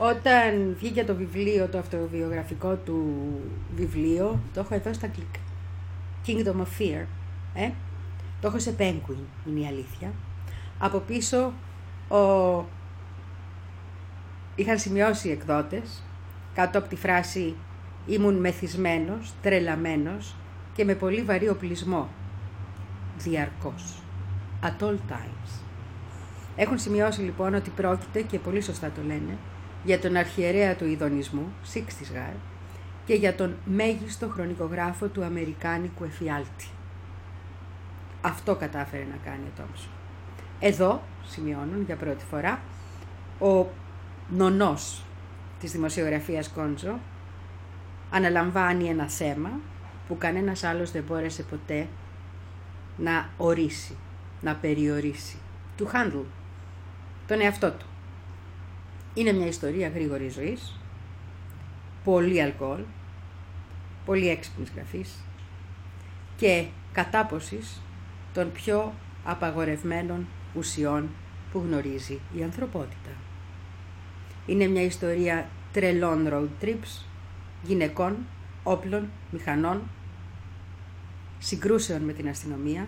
Όταν βγήκε το βιβλίο, το αυτοβιογραφικό του βιβλίο, το έχω εδώ στα αγγλικά. Kingdom of Fear. Ε? Το έχω σε Penguin, είναι η αλήθεια. Από πίσω ο... είχαν σημειώσει οι εκδότες κάτω από τη φράση «Ήμουν μεθυσμένος, τρελαμένος και με πολύ βαρύ οπλισμό, διαρκώς, at all times». Έχουν σημειώσει λοιπόν ότι πρόκειται, και πολύ σωστά το λένε, για τον αρχιερέα του ειδονισμού, Σίξτις Γάρ, και για τον μέγιστο χρονικογράφο του αμερικάνικου εφιάλτη. Αυτό κατάφερε να κάνει ο Τόμψον. Εδώ, σημειώνουν για πρώτη φορά, ο νονός της δημοσιογραφίας Κόντζο αναλαμβάνει ένα θέμα που κανένας άλλος δεν μπόρεσε ποτέ να ορίσει, να περιορίσει. Του handle, τον εαυτό του. Είναι μια ιστορία γρήγορης ζωής, πολύ αλκοόλ, πολύ έξυπνης γραφής και κατάποσης των πιο απαγορευμένων ουσιών που γνωρίζει η ανθρωπότητα. Είναι μια ιστορία τρελών road trips, γυναικών, όπλων, μηχανών, συγκρούσεων με την αστυνομία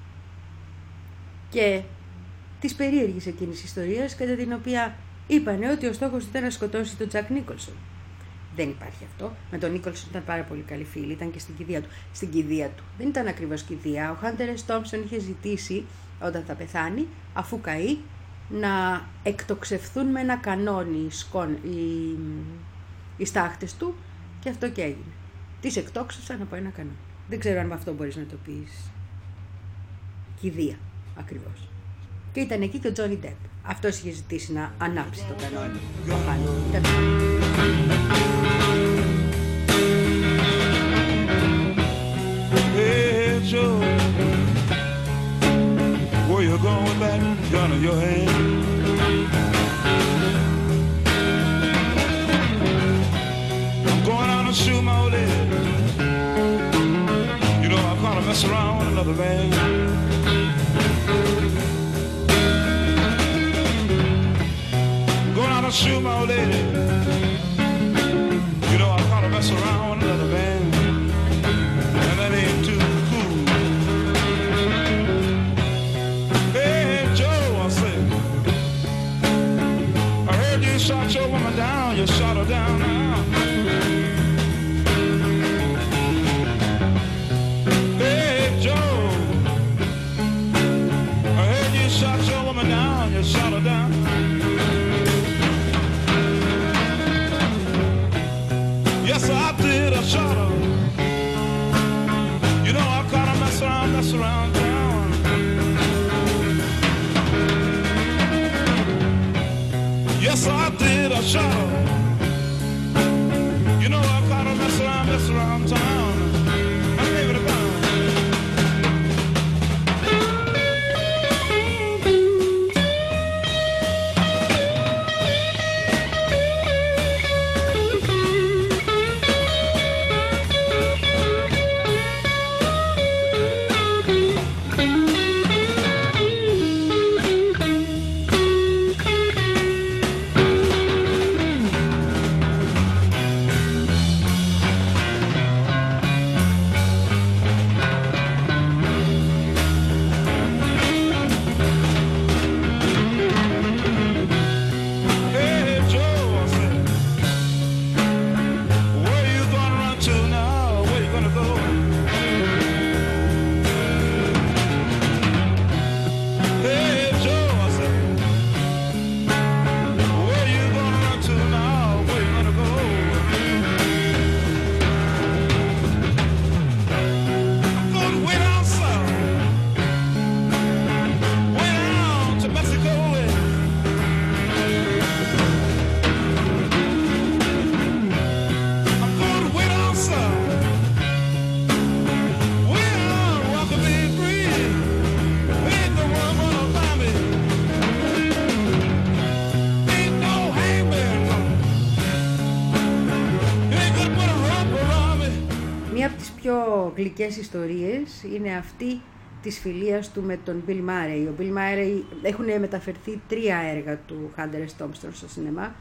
και της περίεργης εκείνης ιστορίας κατά την οποία είπανε ότι ο στόχος ήταν να σκοτώσει τον Τζακ Νίκολσον. Δεν υπάρχει αυτό. Με τον Νίκολσον ήταν πάρα πολύ καλή φίλη, ήταν και στην κηδεία του. Στην κηδεία του. Δεν ήταν ακριβώς κηδεία. Ο Χάντερ Σ. Τόμψον είχε ζητήσει όταν θα πεθάνει, αφού καεί, να εκτοξευθούν με ένα κανόνι οι, σκον, οι, οι στάχτες του, και αυτό και έγινε. Τις εκτόξευσαν από ένα κανόνι. Δεν ξέρω αν με αυτό μπορείς να το πεις. Κηδεία, ακριβώς. Και ήταν εκεί και ο Τζόνι Ντεπ. Αυτός είχε ζητήσει να ανάψει το κανόνι. Το χάνει. Hey Joe, where you going with that gun in your hand? I'm going out and shoot my old lady. You know I can't mess around with another man. Going out and shoot my old lady. You know I can't mess around with another man. And that ain't too cool. Hey Joe, I said, I heard you shot your woman down. You shot her down now. Hey Joe, I heard you shot your woman down. You shot her down. Yes, I did. I shot her. You know I kinda mess around, mess around town. Yes, I did. I shot her. You know I kinda mess around, mess around town. I gave it a gun. γλυκές ιστορίες είναι αυτή της φιλίας του με τον Bill Murray. Ο Bill Murray, έχουν μεταφερθεί τρία έργα του Hunter S. Thompson στο σινεμά.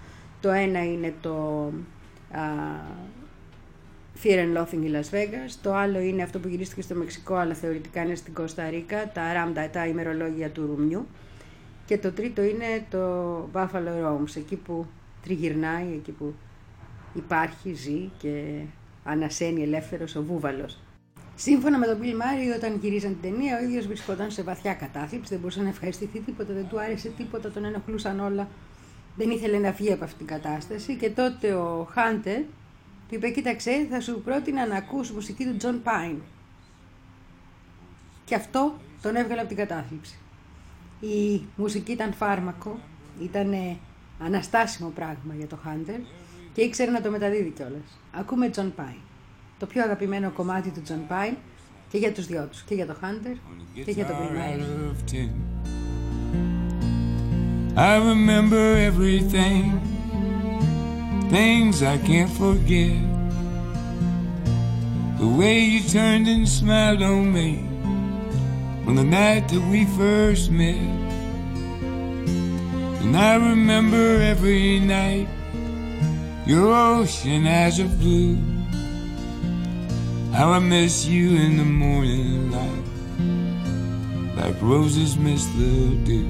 Το ένα είναι το α, Fear and Loathing in Las Vegas, το άλλο είναι αυτό που γυρίστηκε στο Μεξικό αλλά θεωρητικά είναι στην Κώστα Ρίκα, τα Ramda, τα ημερολόγια του Ρουμιού, και το τρίτο είναι το Buffalo Roams, εκεί που τριγυρνάει, εκεί που υπάρχει, ζει και ανασένει ελεύθερος ο βούβαλος. Σύμφωνα με τον Bill Murray, όταν γυρίζαν την ταινία, ο ίδιος βρισκόταν σε βαθιά κατάθλιψη, δεν μπορούσε να ευχαριστηθεί τίποτα, δεν του άρεσε τίποτα, τον ενοχλούσαν όλα, δεν ήθελε να βγει από αυτήν την κατάσταση, και τότε ο Hunter του είπε: κοίταξε, θα σου πρότεινα να ακούς μουσική του John Pine. Και αυτό τον έβγαλε από την κατάθλιψη. Η μουσική ήταν φάρμακο, ήταν αναστάσιμο πράγμα για το Hunter και ήξερε να το μεταδίδει κιόλας. Ακούμε John Pine, το πιο αγαπημένο κομμάτι του John Pine και για τους δυο τους, και για το Hunter και για το Bill Murray. I remember everything, things I can't forget. The way you turned and smiled on me on the night that we first met. And I remember every night your ocean eyes of blue. How I miss you in the morning light, like roses miss the dew.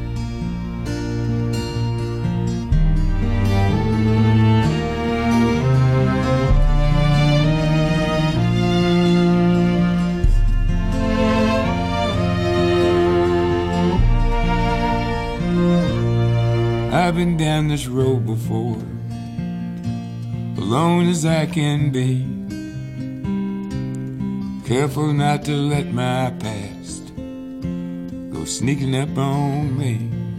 I've been down this road before, alone as I can be, careful not to let my past go sneaking up on me.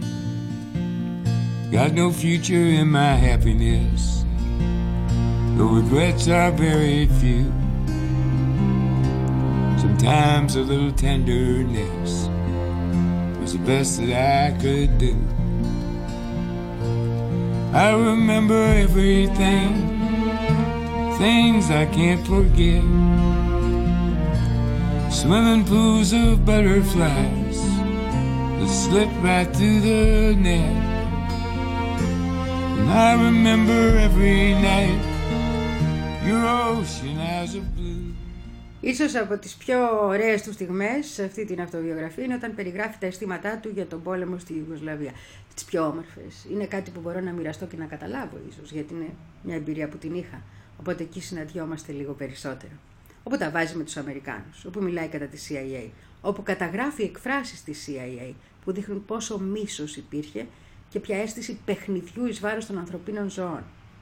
Got no future in my happiness, the regrets are very few. Sometimes a little tenderness was the best that I could do. I remember everything, things I can't forget. Swimming pools of butterflies that slip right through the net. And I remember every night your ocean eyes of blue. Ίσως από τις πιο ωραίες του στιγμές σε αυτή την αυτοβιογραφία είναι όταν περιγράφει τα αισθήματά του για τον πόλεμο στη Ιουγκοσλαβία. Τις πιο όμορφες. Είναι κάτι που μπορώ να μοιραστώ και να καταλάβω ίσως, γιατί είναι μια εμπειρία που την είχα. Οπότε εκεί συναντιόμαστε λίγο περισσότερο. Όπου τα βάζει με τους Αμερικάνους, όπου μιλάει κατά τη σι άι έι, όπου καταγράφει εκφράσεις της σι άι έι που δείχνουν πόσο μίσος υπήρχε και ποια αίσθηση παιχνιδιού εις βάρος των ανθρωπίνων ζώων.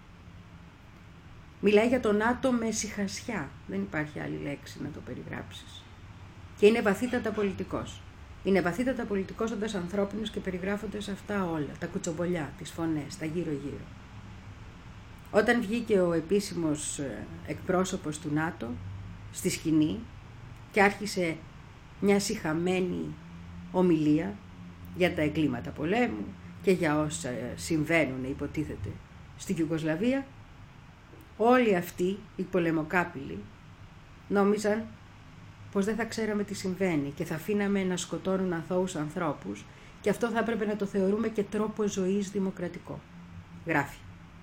Μιλάει για τον ΝΑΤΟ με ησυχασιά. Δεν υπάρχει άλλη λέξη να το περιγράψεις. Και είναι βαθύτατα πολιτικός. Είναι βαθύτατα πολιτικός όντας ανθρώπινος και περιγράφοντας αυτά όλα. Τα κουτσομπολιά, τις φωνές, τα γύρω-γύρω. Όταν βγήκε ο επίσημος εκπρόσωπος του ΝΑΤΟ στη σκηνή και άρχισε μια σιχαμένη ομιλία για τα εγκλήματα πολέμου και για όσα συμβαίνουν, υποτίθεται, στη Ιουγκοσλαβία, όλοι αυτοί οι πολεμοκάπηλοι νόμιζαν πως δεν θα ξέραμε τι συμβαίνει και θα αφήναμε να σκοτώνουν αθώους ανθρώπους και αυτό θα έπρεπε να το θεωρούμε και τρόπο ζωής δημοκρατικό. Γράφει.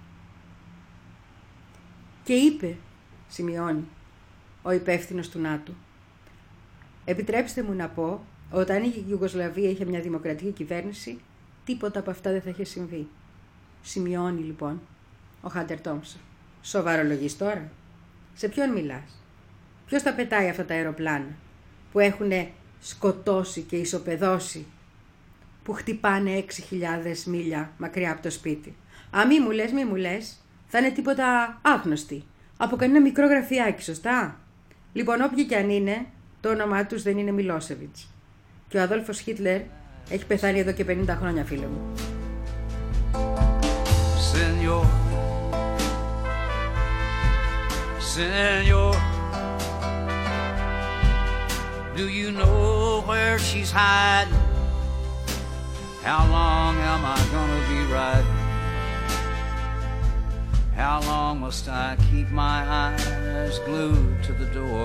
Και είπε, σημειώνει, ο υπεύθυνος του ΝΑΤΟ, επιτρέψτε μου να πω, όταν η Ιουγκοσλαβία είχε μια δημοκρατική κυβέρνηση, τίποτα από αυτά δεν θα είχε συμβεί. Σημειώνει λοιπόν ο Χάντερ Τόμψον. Σοβαρολογείς τώρα? Σε ποιον μιλάς? Ποιος τα πετάει αυτά τα αεροπλάνα που έχουν σκοτώσει και ισοπεδώσει, που χτυπάνε έξι χιλιάδες μίλια μακριά από το σπίτι? Α, μη μου λες, μη μου λες. Θα είναι τίποτα άγνωστοι. Από κανένα μικρό γραφιάκι, σωστά? Λοιπόν, όποιοι κι αν είναι, το όνομά τους δεν είναι Μιλόσεβιτς. Και ο Αδόλφος Χίτλερ έχει πεθάνει εδώ και πενήντα χρόνια, φίλε μου. Senor, Senor, do you know where she's hiding? How long am I gonna be riding? How long must I keep my eyes glued to the door?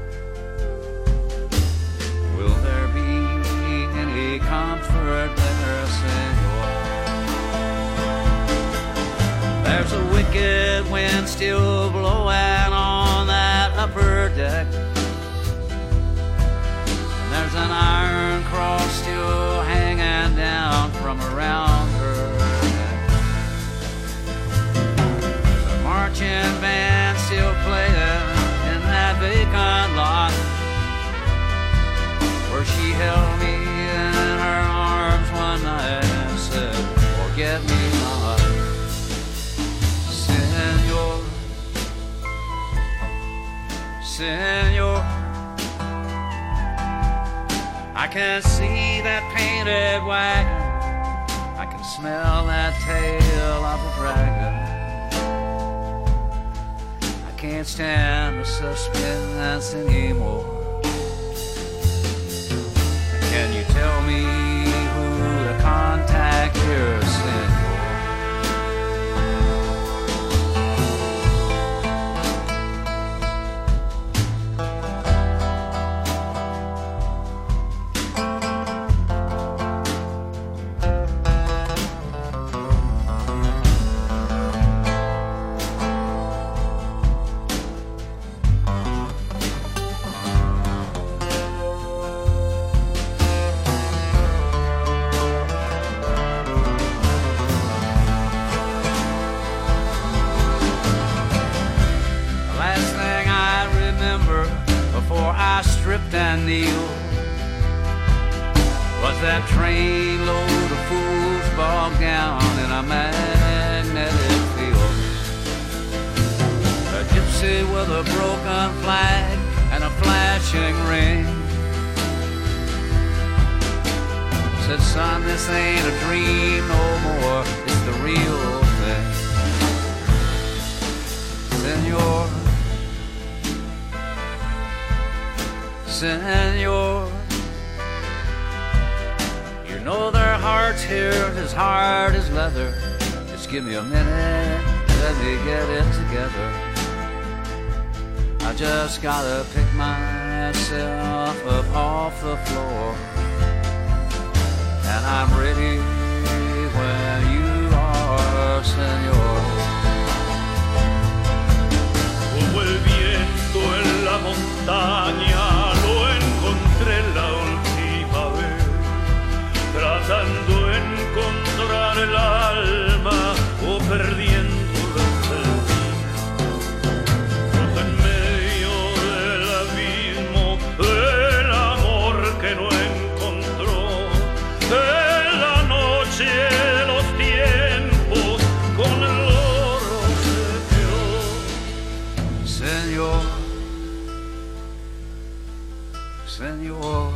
Will there be any comfort there, Senor? There's a wicked wind still blowing on that upper deck. And there's an iron cross still hanging down from around her neck. There's a marching band still playing in that vacant lot where she held me in her arms one night and said, forget me not, Senor, Senor. I can see that painted wagon, I can smell that tail of a dragon. I can't stand the suspense anymore. Can you tell me who to contact here, Senor? And kneel was that train load of fools bogged down in a magnetic field. A gypsy with a broken flag and a flashing ring said, son, this ain't a dream no more, it's the real thing. Senor, Senor, you know their hearts here as hard as leather. Just give me a minute, let me get it together. I just gotta pick myself up off the floor, and I'm ready when you are, Senor. Como el viento en la montaña encontré la última vez, tratando de encontrar el alma o perdiendo la sentido. En medio del abismo del amor que no encontró, en la noche de los tiempos con el oro se quedó. Señor, Senor.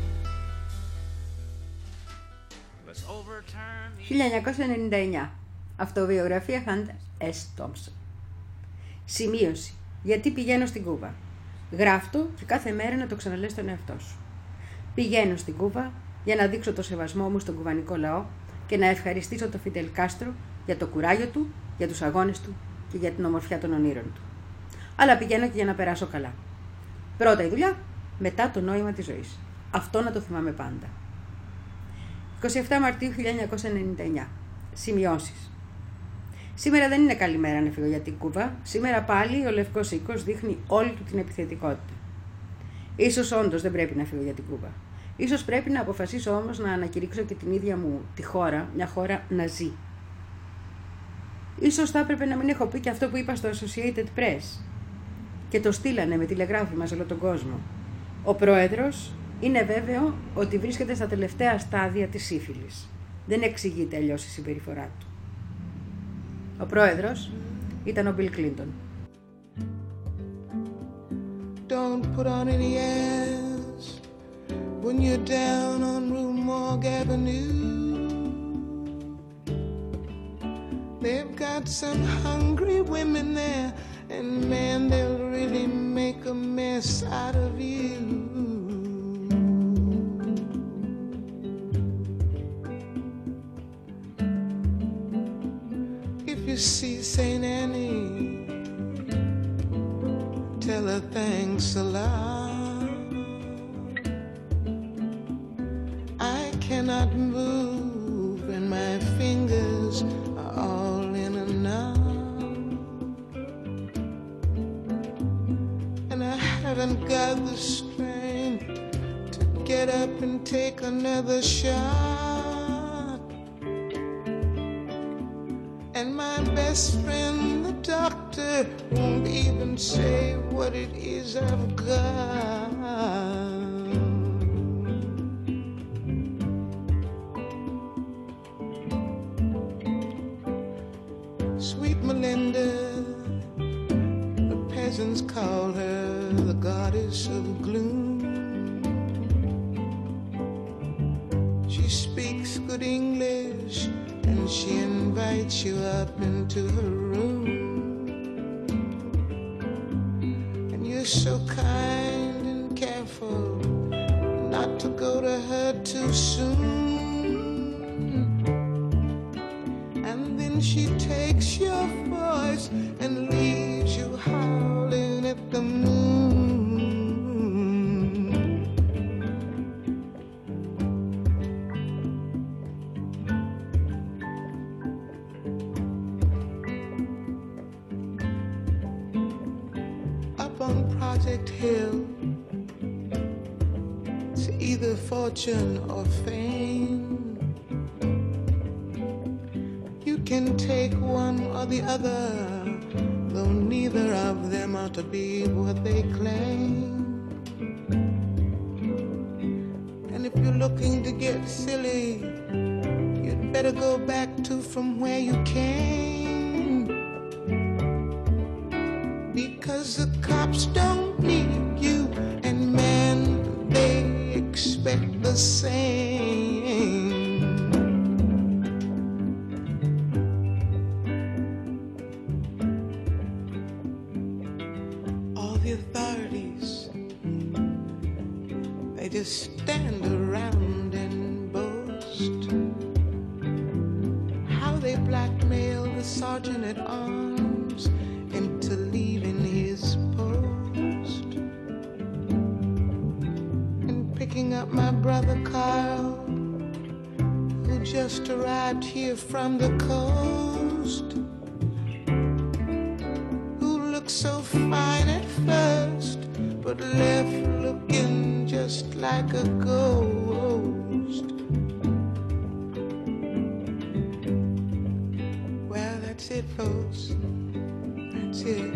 χίλια εννιακόσια ενενήντα εννιά. Αυτοβιογραφία Hunter S. Thompson. Σημείωση. Γιατί πηγαίνω στην Κούβα. Γράφτο και κάθε μέρα να το ξαναλες στον εαυτό σου. Πηγαίνω στην Κούβα για να δείξω το σεβασμό μου στον κουβανικό λαό και να ευχαριστήσω τον Φιντελ Κάστρο για το κουράγιο του, για τους αγώνες του και για την ομορφιά των ονείρων του. Αλλά πηγαίνω και για να περάσω καλά. Πρώτα η δουλειά, μετά το νόημα της ζωής. Αυτό να το θυμάμαι πάντα. εικοστή εβδόμη Μαρτίου χίλια εννιακόσια ενενήντα εννιά. Σημειώσεις. Σήμερα δεν είναι καλή μέρα να φύγω για την Κούβα. Σήμερα πάλι ο λευκός οίκος δείχνει όλη του την επιθετικότητα. Ίσως όντως δεν πρέπει να φύγω για την Κούβα. Ίσως πρέπει να αποφασίσω όμως να ανακηρύξω και την ίδια μου τη χώρα, μια χώρα να ζει. Ίσως θα έπρεπε να μην έχω πει και αυτό που είπα στο Associated Press. Και το στείλανε με τηλεγράφημα σε όλο τον κόσμο. Ο πρόεδρος είναι βέβαιο ότι βρίσκεται στα τελευταία στάδια της σύφυλης. Δεν εξηγείται αλλιώς η συμπεριφορά του. Ο πρόεδρος ήταν ο Μπιλ Κλίντον. Don't put on any airs when you're down on Rue Morgue Avenue. They've got some hungry women there, and man, they'll really make a mess out of you. If you see Saint Annie, tell her thanks a lot. I cannot move and my fingers are all in a knot. haven't got the strength to get up and take another shot. And my best friend, the doctor, won't even say what it is I've got. Sweet Melinda, the peasants call her the goddess of gloom. She speaks good English and she invites you up into her room. And you're so kind and careful not to go to her too soon. And then she takes your voice and leaves you howling at the moon. Up on Project Hill, it's either fortune or fame. You can take one or the other, though neither of them are to be what they claim. And if you're looking to get silly, you'd better go back to from where you came. Because the cops don't need you, and man, they expect the same. Authorities, they just stand around and boast how they blackmail the sergeant at arms into leaving his post and picking up my brother Carl, who just arrived here from the coast, who looked so fine at first but left looking just like a ghost. Well, that's it, folks. That's it.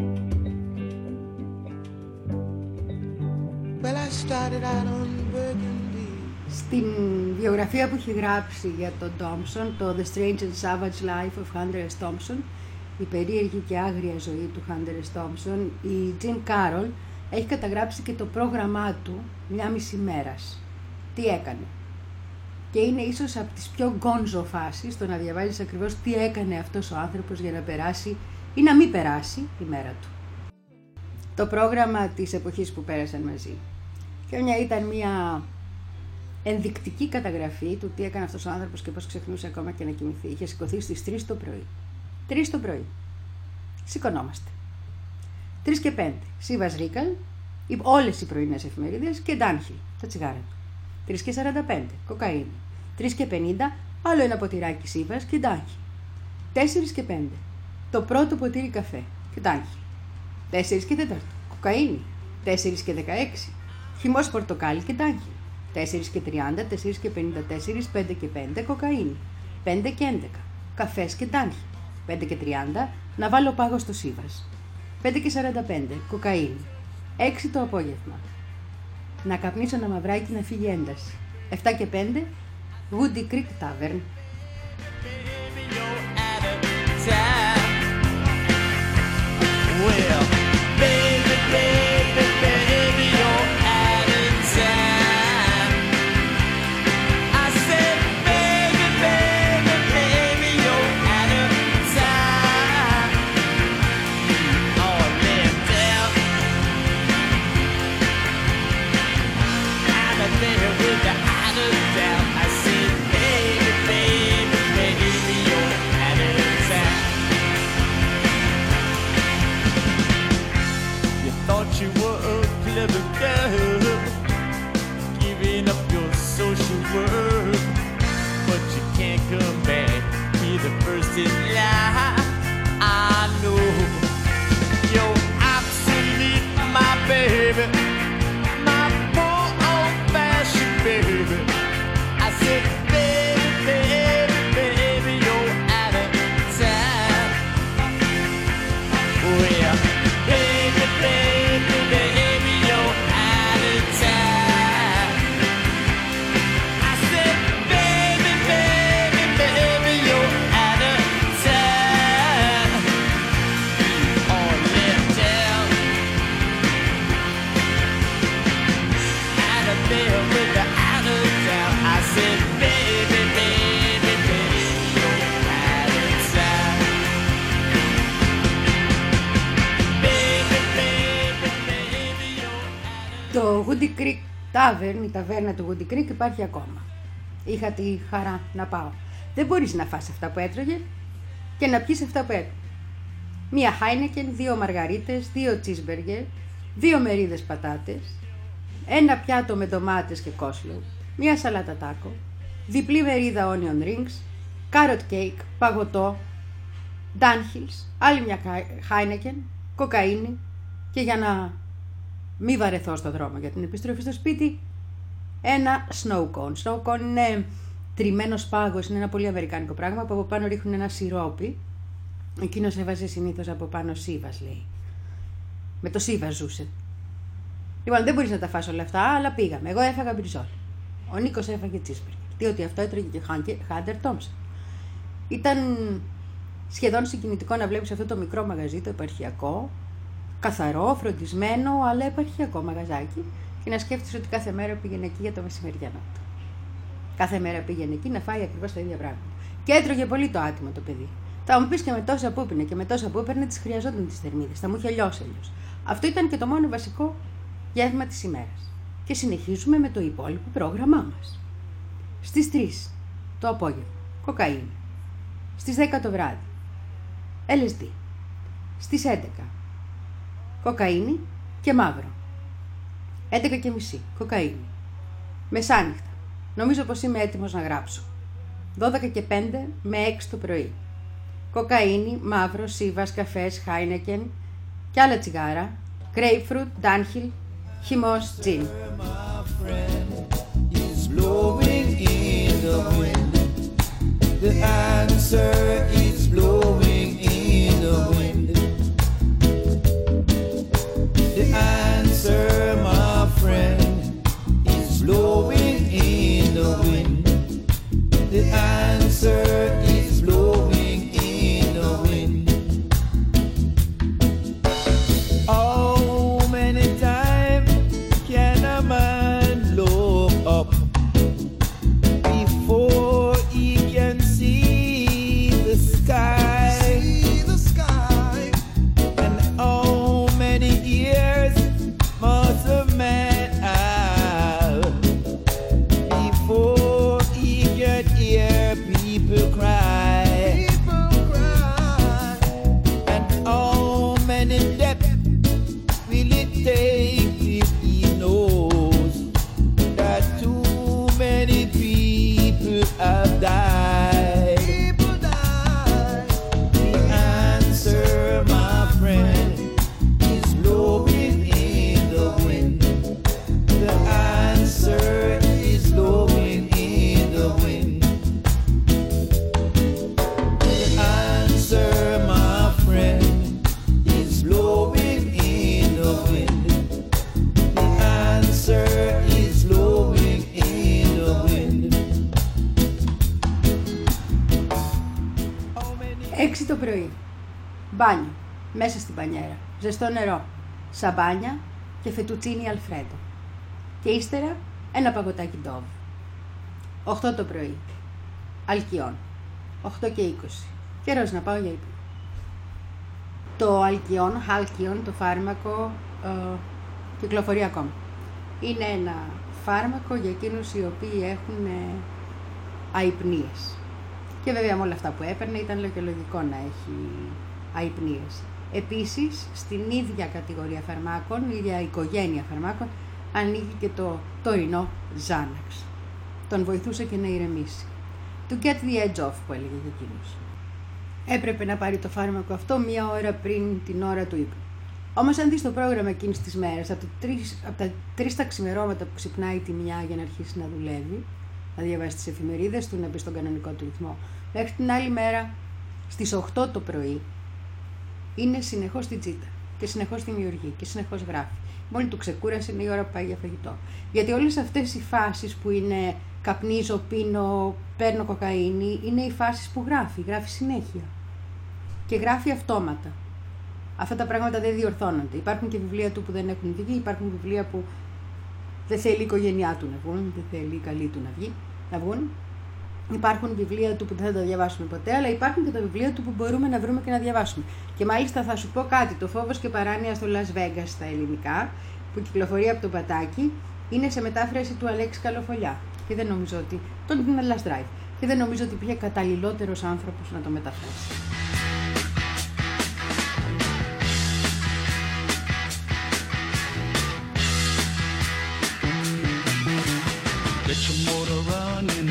Well, I started out on Burgundy. Στην βιογραφία που έχει γράψει για τον Thompson, το The Strange and Savage Life of Hunter S. Thompson, η περίεργη και άγρια ζωή του Hunter S. Thompson, η Jean Carroll έχει καταγράψει και το πρόγραμμά του μια μισή μέρας. Τι έκανε. Και είναι ίσως από τις πιο γκόνζο φάσεις το να διαβάζεις ακριβώς τι έκανε αυτός ο άνθρωπος για να περάσει ή να μην περάσει η μέρα του. Το πρόγραμμα της εποχής που πέρασαν μαζί. Και μια ήταν μια ενδεικτική καταγραφή του τι έκανε αυτός ο άνθρωπος και πώς ξεχνούσε ακόμα και να κοιμηθεί. Είχε σηκωθεί στις τρεις το πρωί. τρεις το πρωί. Σηκωνόμαστε. τρεις και πέντε. Σίβας Ρίκαλ, όλες οι πρωινές εφημερίδες και Ντάνχιλ, τα τσιγάρα του. τρεις και σαράντα πέντε. Κοκαίνη. τρεις και πενήντα. Άλλο ένα ποτηράκι Σίβας και Ντάνχιλ. τέσσερις και πέντε. Το πρώτο ποτήρι καφέ και Ντάνχιλ. τέσσερις και τέταρτο. Κοκαίνη. τέσσερις και δεκαέξι. Χυμός πορτοκάλι και Ντάνχιλ. τέσσερις και τριάντα. τέσσερις και πενήντα τέσσερα. πέντε και πέντε. Κοκαίνη. πέντε και έντεκα. Καφές και Ντάνχιλ. πέντε και τριάντα. Να βάλω πάγο στο Σίβας. πέντε και σαράντα πέντε. Κοκαίνη. έξι το απόγευμα. Να καπνίσω ένα μαυράκι να φύγει ένταση. επτά και πέντε. Woody Creek Tavern. Well, baby, baby, baby, you're out of time. I said, baby, baby, baby, you're out of time. Oh, man, down. I'm a there with the out of doubt. I said, baby, baby, baby, you're out of time. Thought you were a clever girl, giving up your social worth, but you can't come back, be the first in line. I know you're obsolete, my baby, live with the out of town. I said, baby, baby, baby, you're out of town. Baby, baby, baby, you're out of town. Το Woody Creek Tavern, η ταβέρνα του Woody Creek υπάρχει ακόμα. Είχα τη χαρά να πάω. Δεν μπορείς να φας αυτά που έτρωγε και να πιεις αυτά που έτρωγε. Μία Heineken, δύο μαργαρίτες, δύο cheeseburger, δύο μερίδες πατάτες, ένα πιάτο με ντομάτες και κόσλο, μία σαλάτα τάκο, διπλή μερίδα onion rings, carrot cake, παγωτό, Dunhills, άλλη μια Heineken, κοκαίνη και για να μην βαρεθώ στο δρόμο για την επιστροφή στο σπίτι, ένα snow cone. Snow cone είναι τριμμένος πάγος, είναι ένα πολύ αμερικάνικο πράγμα που από πάνω ρίχνουν ένα σιρόπι. Εκείνος έβαζε συνήθως από πάνω σίβας, λέει. Με το σίβα ζούσε. Λοιπόν, δεν μπορείς να τα φας όλα αυτά, αλλά πήγαμε. Εγώ έφαγα μπριζόλ. Ο Νίκος έφαγε τσίσπεργκερ. Διότι αυτό έτρωγε και Χάντερ Τόμψον. Ήταν σχεδόν συγκινητικό να βλέπεις αυτό το μικρό μαγαζί, το επαρχιακό, καθαρό, φροντισμένο, αλλά επαρχιακό μαγαζάκι, και να σκέφτεσαι ότι κάθε μέρα πήγαινε εκεί για το μεσημεριανό του. Κάθε μέρα πήγαινε εκεί να φάει ακριβώς τα ίδια πράγματα. Και έτρωγε πολύ το άτιμο το παιδί. Θα μου πεις και με τόσα που έπαιρνε και με τόσα που έπαιρνε, τις χρειαζόταν τις θερμίδες. Θα μου είχε λιώσει αλλιώς. Αυτό ήταν και το μόνο βασικό γεύμα της ημέρας. Και συνεχίζουμε με το υπόλοιπο πρόγραμμά μας. Στις τρεις το απόγευμα, κοκαίνη. Στις δέκα το βράδυ, ελ ες ντι. Στις έντεκα, κοκαίνη και μαύρο. έντεκα και μισή, κοκαίνη. Μεσάνυχτα. Νομίζω πως είμαι έτοιμος να γράψω. δώδεκα και πέντε με έξι το πρωί. Κοκαίνη, μαύρο, σίβας, καφές, Heineken και άλλα τσιγάρα, grapefruit, Dunhill, χυμός, τζιν. Blowing in the wind. The answer is blowing in the wind. The answer, my friend, is blowing in the wind. The answer is blowing in the wind. Oh, many times can a man look up before he can see the sky? See the sky. And how many years must a man have before he can hear people cry? People cry. And how many depths will it take if he knows that too many people have died? People die. The answer, my friend, is blowing in the wind. The answer is blowing in the wind. The answer, my friend, is blowing in the wind. The answer is blowing in the wind. έξι το πρωί. Μπάνιο. Μέσα στην μπανιέρα. Ζεστό νερό. Σαμπάνια και φετουτσίνι αλφρέντο. Και ύστερα ένα παγωτάκι ντόβ. οκτώ το πρωί. Αλκιόν. οκτώ και είκοσι. Καιρός να πάω για ύπνο. Το αλκιόν, χάλκιον, το φάρμακο, ε, κυκλοφορεί ακόμα. Είναι ένα φάρμακο για εκείνους οι οποίοι έχουν ε, αϊπνίες. Και βέβαια με όλα αυτά που έπαιρνε ήταν και λογικό να έχει αϊπνίες. Επίσης, στην ίδια κατηγορία φαρμάκων, η ίδια οικογένεια φαρμάκων, ανοίγει και το τωρινό Xanax. Τον βοηθούσε και να ηρεμήσει. To get the edge off, που έλεγε για εκείνους. Έπρεπε να πάρει το φάρμακο αυτό μία ώρα πριν την ώρα του ύπνου. Όμως αν δεις το πρόγραμμα εκείνης της μέρας, από, από τα τρεις τα ξημερώματα που ξυπνάει τη μια για να αρχίσει να δουλεύει, να διαβάσει τις εφημερίδες του, να μπει στον κανονικό του ρυθμό, μέχρι την άλλη μέρα στις οκτώ το πρωί είναι συνεχώς στην τσίτα και συνεχώς δημιουργεί και συνεχώς γράφει. Μόλι του ξεκούρασε είναι η ώρα που πάει για φαγητό. Γιατί όλες αυτές οι φάσεις που είναι καπνίζω, πίνω, παίρνω κοκαίνη, είναι οι φάσεις που γράφει, γράφει συνέχεια. Και γράφει αυτόματα. Αυτά τα πράγματα δεν διορθώνονται. Υπάρχουν και βιβλία του που δεν έχουν βγει, υπάρχουν βιβλία που δεν θέλει η οικογένειά του να βγουν, δεν θέλει η καλή του να, βγει, να βγουν. Υπάρχουν βιβλία του που δεν θα τα διαβάσουμε ποτέ, αλλά υπάρχουν και τα βιβλία του που μπορούμε να βρούμε και να διαβάσουμε. Και μάλιστα θα σου πω κάτι, το Φόβος και Παράνοια στο Las Vegas στα ελληνικά, που κυκλοφορεί από το Πατάκι, είναι σε μετάφραση του Αλέξη Καλοφολιά. Και δεν νομίζω ότι, τον Last Drive, και δεν νομίζω ότι υπήρχε καταλληλότερος άνθρωπος να το μεταφράσει. Get your motor running.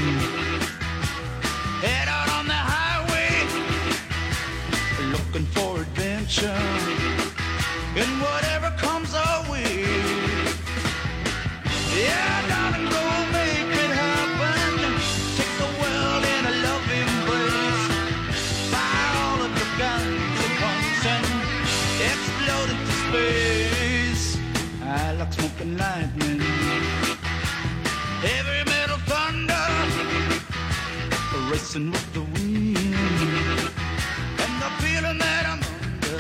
Head out on the highway, looking for adventure. And whatever comes our way, yeah, darling, go make it happen. Take the world in a loving embrace. Fire all of your guns at once and explode into space. I like smoking lightning. Heavy metal thunder, racing with the wind, and the feeling that I'm under.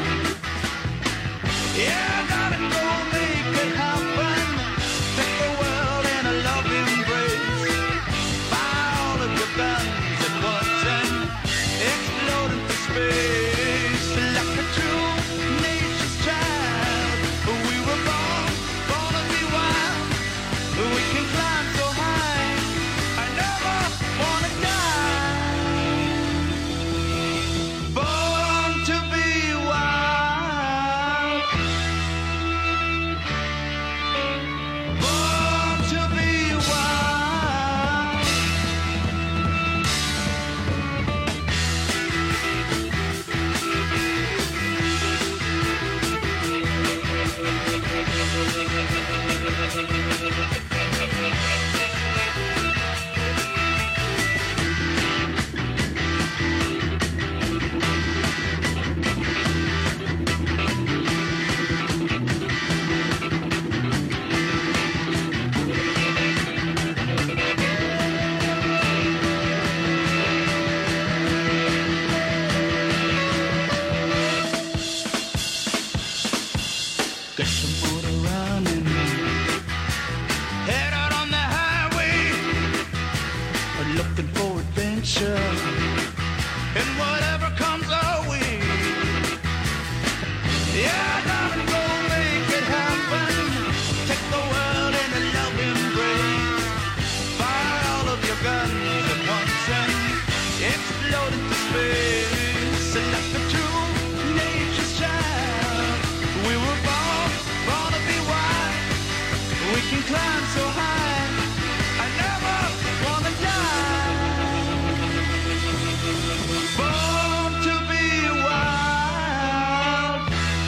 Yeah, darling, go make it happen. Take the world in a loving embrace. Fire all of your guns at once and explode into space. Like a true nature's child, we were born, born to be wild. We can climb so high, I never wanna die. Born to be wild. Born to be wild. Get your motor running. Head out on the highway, looking for adventure. And whatever comes our way, yeah, darling, go make it happen. Take the world in a loving embrace. Fire all of your guns at once and explode into space. And like a true nature's child, we were born, born to be wild. We can climb so high, I never wanna die. Born to be wild.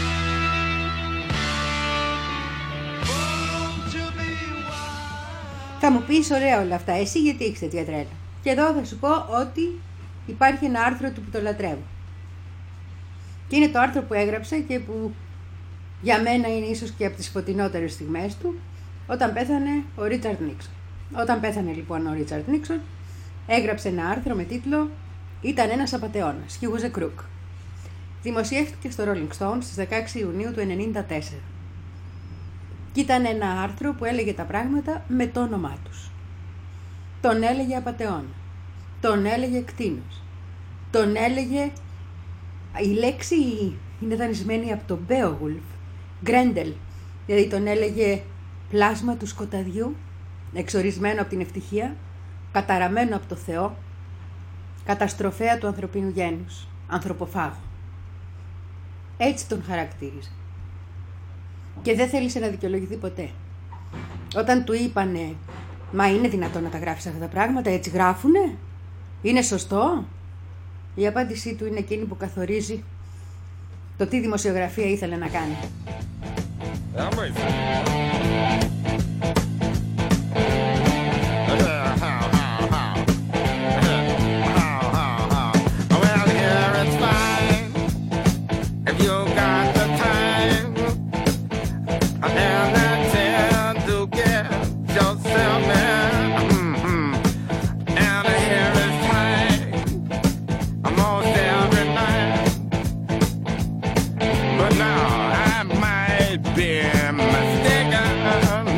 Born to be wild. Θα μου πεις ωραία όλα αυτά, εσύ γιατί έχεις τέτοια τρέλα. Και εδώ θα σου πω ότι υπάρχει ένα άρθρο του που το λατρεύω. Και είναι το άρθρο που έγραψε και που για μένα είναι ίσως και από τις φωτεινότερες στιγμές του, όταν πέθανε ο Ρίτσαρντ Νίξον. Όταν πέθανε λοιπόν ο Ρίτσαρντ Νίξον, έγραψε ένα άρθρο με τίτλο «Ήταν ένας απατεώνας, he was a crook». Δημοσιεύτηκε στο Rolling Stone στις δεκαέξι Ιουνίου του ενενήντα τέσσερα. Και ήταν ένα άρθρο που έλεγε τα πράγματα με το όνομά τους. Τον έλεγε απατεώνα, τον έλεγε κτήνος, τον έλεγε... Η λέξη είναι δανεισμένη από τον Beowulf, Γκρέντελ, δηλαδή τον έλεγε πλάσμα του σκοταδιού, εξορισμένο από την ευτυχία, καταραμένο από το Θεό, καταστροφέα του ανθρωπίνου γένους, ανθρωποφάγο. Έτσι τον χαρακτήριζε. Και δεν θέλησε να δικαιολογηθεί ποτέ. Όταν του είπανε, μα είναι δυνατόν να τα γράφεις αυτά τα πράγματα, έτσι γράφουνε, είναι σωστό, η απάντησή του είναι εκείνη που καθορίζει το τι δημοσιογραφία ήθελε να κάνει. But now I might be mistaken.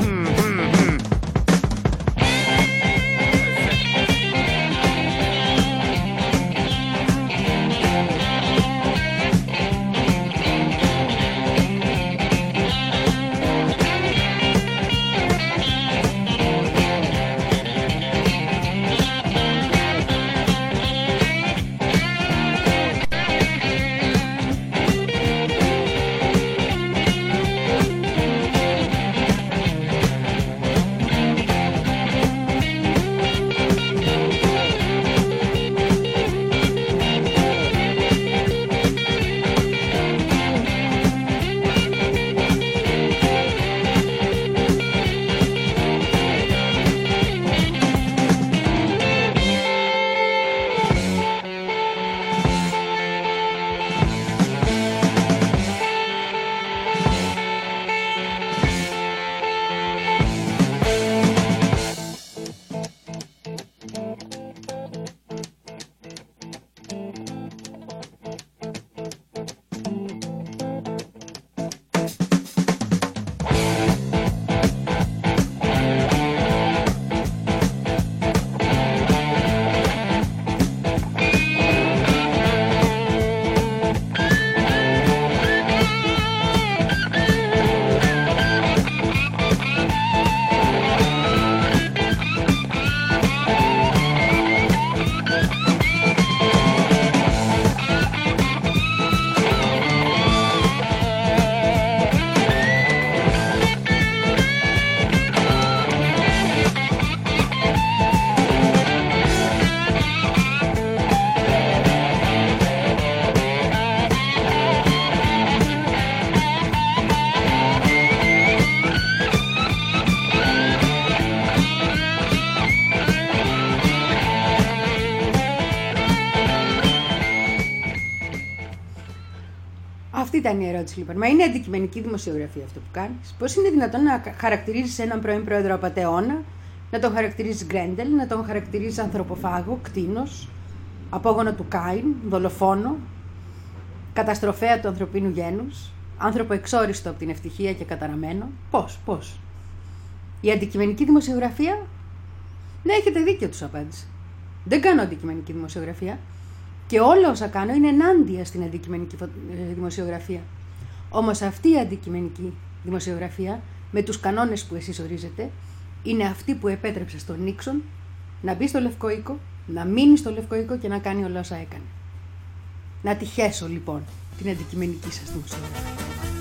Αυτή ήταν η ερώτηση λοιπόν. Μα είναι αντικειμενική δημοσιογραφία αυτό που κάνεις? Πώς είναι δυνατόν να χαρακτηρίζεις έναν πρώην πρόεδρο απατεώνα, να τον χαρακτηρίζεις Γκρέντελ, να τον χαρακτηρίζεις ανθρωποφάγο, κτήνος, απόγονο του Κάιν, δολοφόνο, καταστροφέα του ανθρωπίνου γένους, άνθρωπο εξόριστο από την ευτυχία και καταραμένο? Πώς, πώς? Η αντικειμενική δημοσιογραφία? Ναι, έχετε δίκιο, τους απάντησε. Δεν κάνω αντικειμενική δημοσιογραφία και όλα όσα κάνω είναι ενάντια στην αντικειμενική δημοσιογραφία. Όμως αυτή η αντικειμενική δημοσιογραφία, με τους κανόνες που εσείς ορίζετε, είναι αυτή που επέτρεψε στον Νίξον να μπει στο Λευκό Οίκο, να μείνει στο Λευκό Οίκο και να κάνει όλα όσα έκανε. Να τη χέσω λοιπόν την αντικειμενική σας δημοσιογραφία.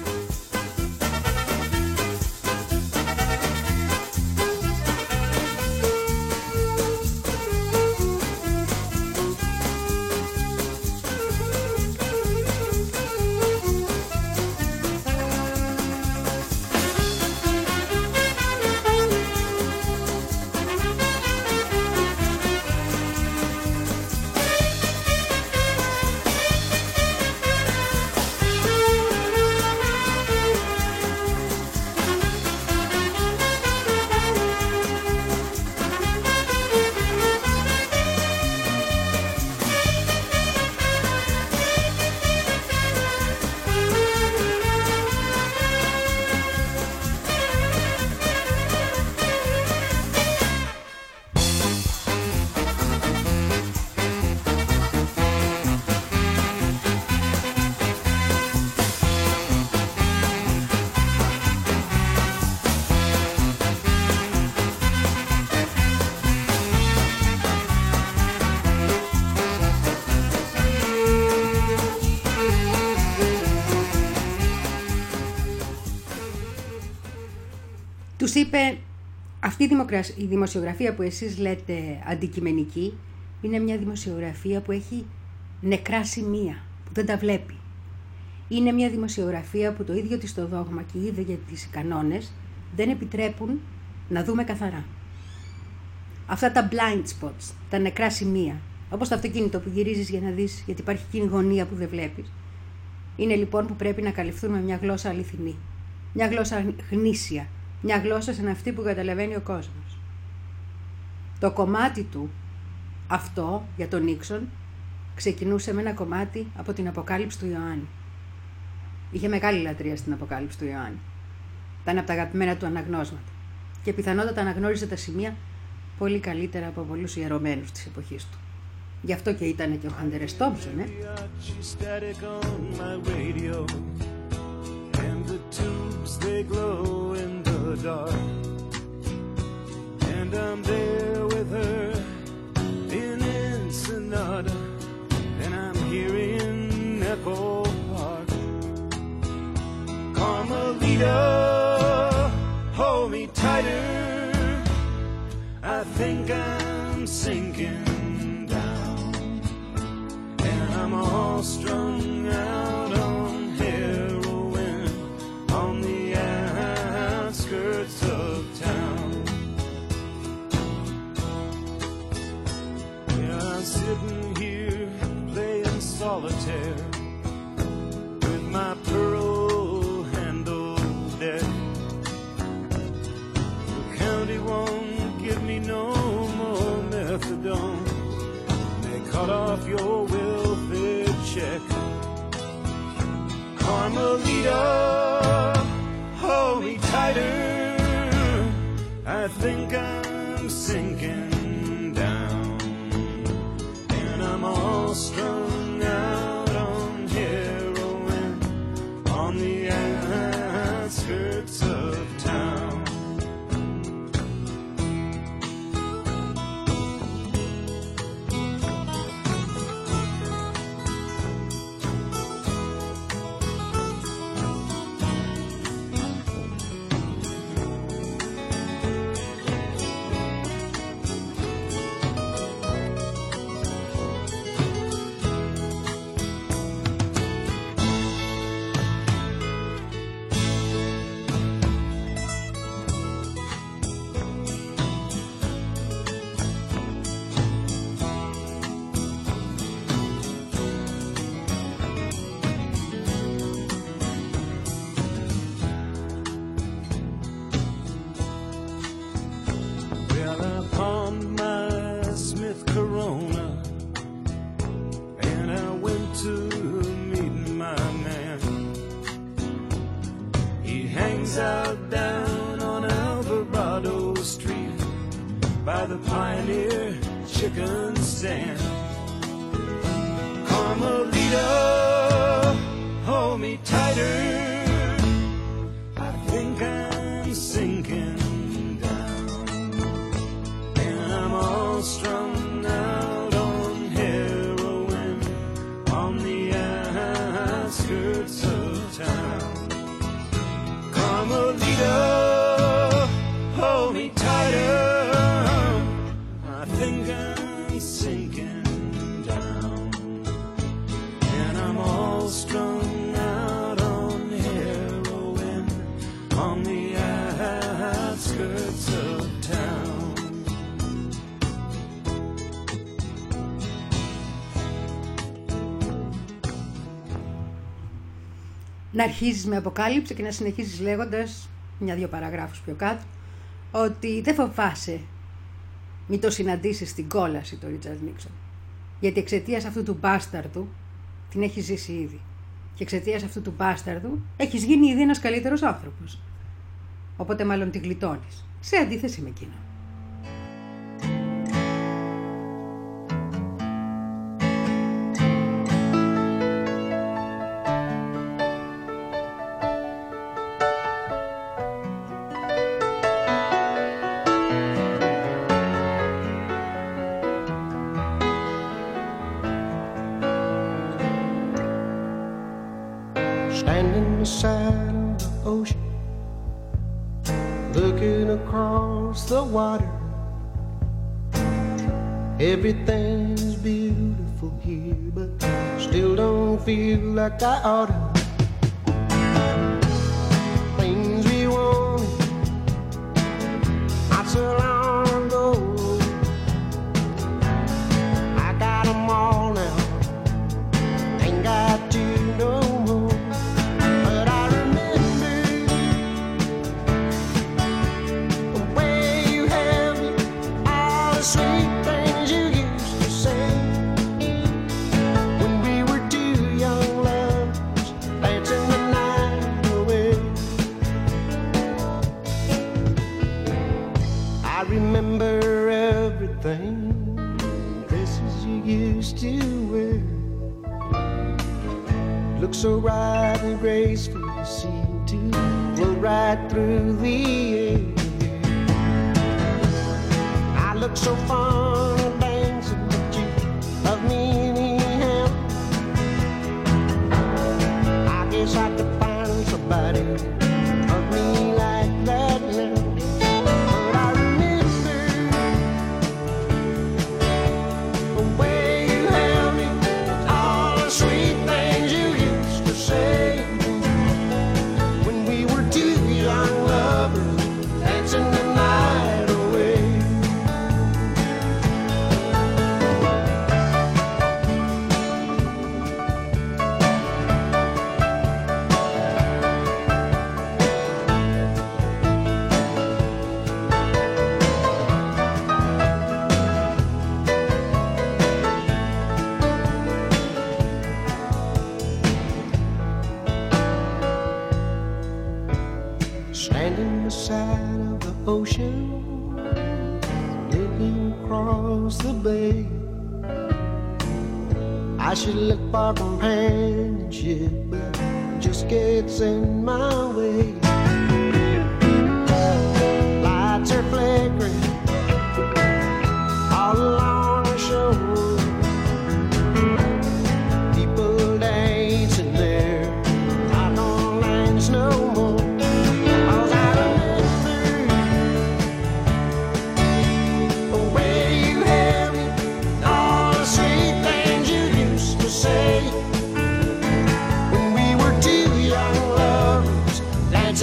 Τους είπε, αυτή η, δημοκρα... η δημοσιογραφία που εσείς λέτε αντικειμενική είναι μια δημοσιογραφία που έχει νεκρά σημεία, που δεν τα βλέπει. Είναι μια δημοσιογραφία που το ίδιο της το δόγμα και οι ίδιοι για τις κανόνες δεν επιτρέπουν να δούμε καθαρά. Αυτά τα blind spots, τα νεκρά σημεία, όπως το αυτοκίνητο που γυρίζεις για να δεις, γιατί υπάρχει εκείνη γωνία που δεν βλέπεις, είναι λοιπόν που πρέπει να καλυφθούν με μια γλώσσα αληθινή, μια γλώσσα γνήσια, μια γλώσσα σαν αυτή που καταλαβαίνει ο κόσμος. Το κομμάτι του αυτό για τον Νίξον ξεκινούσε με ένα κομμάτι από την Αποκάλυψη του Ιωάννη. Είχε μεγάλη λατρεία στην Αποκάλυψη του Ιωάννη. Ήταν από τα αγαπημένα του αναγνώσματα και πιθανότατα αναγνώριζε τα σημεία πολύ καλύτερα από πολλούς ιερωμένους της εποχής του. Γι' αυτό και ήταν και ο Χάντερ Τόμψον, ε. Dark. And I'm there with her in Ensenada, and I'm here in Echo Park. Carmelita, hold me tighter, I think I'm sinking down, and I'm all strung out on heroin on the outskirts of town. Yeah, I'm sitting here playing solitaire with my pearl-handled deck. The county won't give me no more methadone. They cut off your welfare check. Carmelita, hold me tighter, I think I'm sinking down, and I'm all strung out on heroin on the outskirts of town. the pioneer chicken stand. Carmelita, hold me tighter. I think I'm sinking down, and I'm all strung out on heroin on the outskirts of town. Carmelita, hold me tighter. I think I'm sinking down, and I'm all strung out on heroin on the outskirts of town. Να αρχίζεις με αποκάλυψη και να συνεχίζεις λέγοντας, μια-δυο παραγράφους πιο κάτω, ότι δεν φοβάσαι μη το συναντήσεις στην κόλαση το Ρίτσαρντ Νίξον. Γιατί εξαιτίας αυτού του μπάσταρδου την έχεις ζήσει ήδη. Και εξαιτίας αυτού του μπάσταρδου έχεις γίνει ήδη ένας καλύτερος άνθρωπος. Οπότε μάλλον τη γλιτώνεις, σε αντίθεση με εκείνον. Standing beside the ocean, looking across the water. Everything's beautiful here, but still don't feel like I oughta. Things we wanted not so long ago, I got 'em all now, ain't got to no more. Sweet things you used to say when we were two young lovers dancing the night away. I remember everything, dresses you used to wear, look so right and graceful, you seem to float right through the air. Look so fun dancing with you, of me anyhow. I guess I could find somebody of me like that now. But I remember the way you held me, all the sweet things you used to say when we were two young lovers dancing the night away. Standing beside of the ocean, looking across the bay, I should look for companionship, but it just gets in my way. Lights are flickering all along the shore, people dancing there, not on lanes no more. When we were two young lovers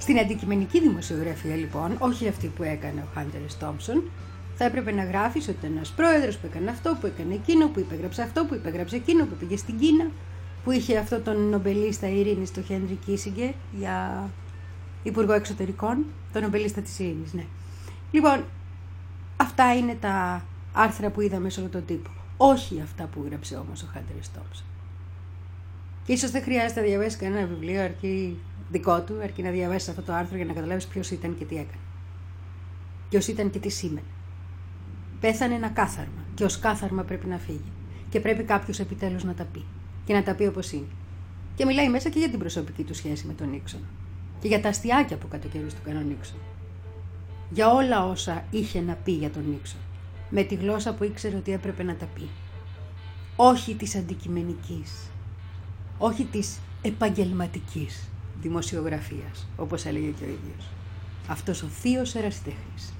Στην αντικειμενική δημοσιογραφία λοιπόν, όχι αυτή που έκανε ο Hunter S. Thompson, θα έπρεπε να γράφεις ότι ήταν ένας πρόεδρος που έκανε αυτό, που έκανε εκείνο, που υπέγραψε αυτό, που υπέγραψε εκείνο, που πήγε στην Κίνα, που είχε αυτό τον νομπελίστα ειρήνης, τον Χένρι Κίσιγκερ, για υπουργό εξωτερικών, τον νομπελίστα της ειρήνης, ναι. Λοιπόν, αυτά είναι τα άρθρα που είδαμε σε όλο τον τύπο. Όχι αυτά που γράψε όμως ο Hunter S. Thompson. Και ίσως δεν χρειάζεται να διαβάσεις κανένα βιβλίο αρκεί δικό του, αρκεί να διαβάσεις αυτό το άρθρο για να καταλάβεις ποιος ήταν και τι έκανε. Ποιος ήταν και τι σήμαινε. Πέθανε ένα κάθαρμα και ως κάθαρμα πρέπει να φύγει. Και πρέπει κάποιος επιτέλους να τα πει. Και να τα πει όπως είναι. Και μιλάει μέσα και για την προσωπική του σχέση με τον Νίξον. Και για τα αστιάκια που κατά καιρούς του έκανε ο Νίξον. Για όλα όσα είχε να πει για τον Νίξον. Με τη γλώσσα που ήξερε ότι έπρεπε να τα πει. Όχι της αντικειμενικής. Όχι της επαγγελματικής δημοσιογραφίας, όπως έλεγε και ο ίδιος. Αυτός ο θείος ερασιτέχνης.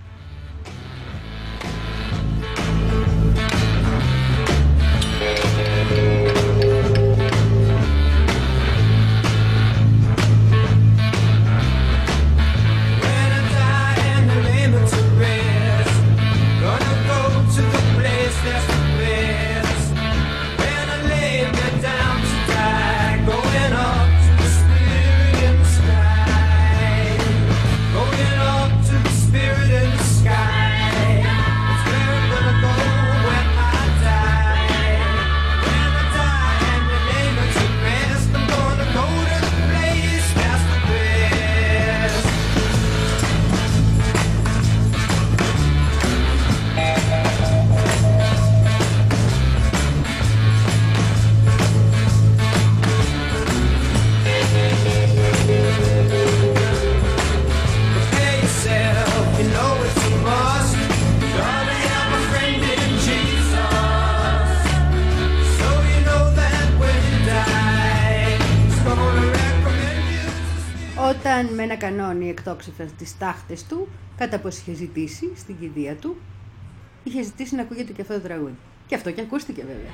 Όταν με ένα κανόνι εκτόξευαν τις τάχτες του, κατά πως είχε ζητήσει στην κηδεία του, είχε ζητήσει να ακούγεται και αυτό το τραγούδι. Και αυτό και ακούστηκε βέβαια.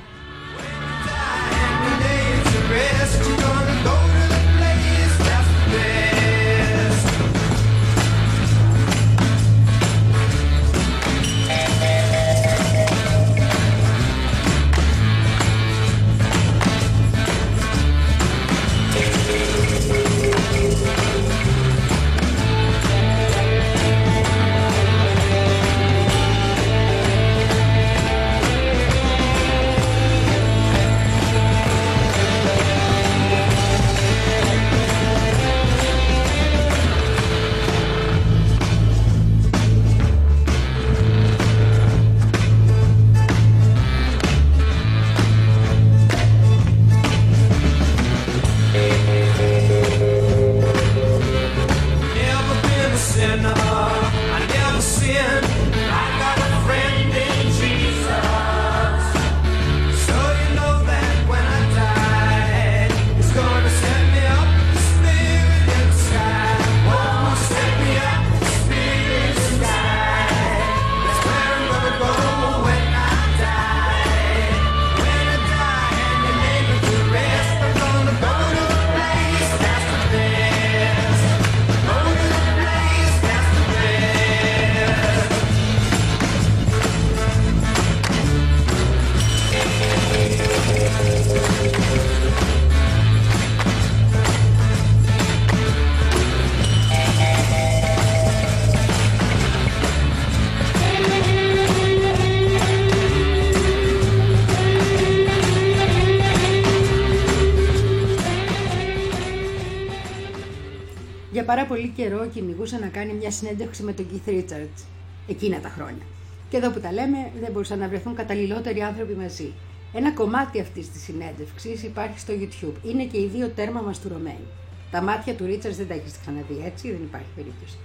Για πάρα πολύ καιρό κυνηγούσε να κάνει μια συνέντευξη με τον Keith Richards εκείνα τα χρόνια. Και εδώ που τα λέμε, δεν μπορούσαν να βρεθούν καταλληλότεροι άνθρωποι μαζί. Ένα κομμάτι αυτής της συνέντευξης υπάρχει στο YouTube. Είναι και οι δύο τέρμα μαστουρωμένοι. Τα μάτια του Richards δεν τα έχεις ξαναδεί, έτσι, δεν υπάρχει περίπτωση.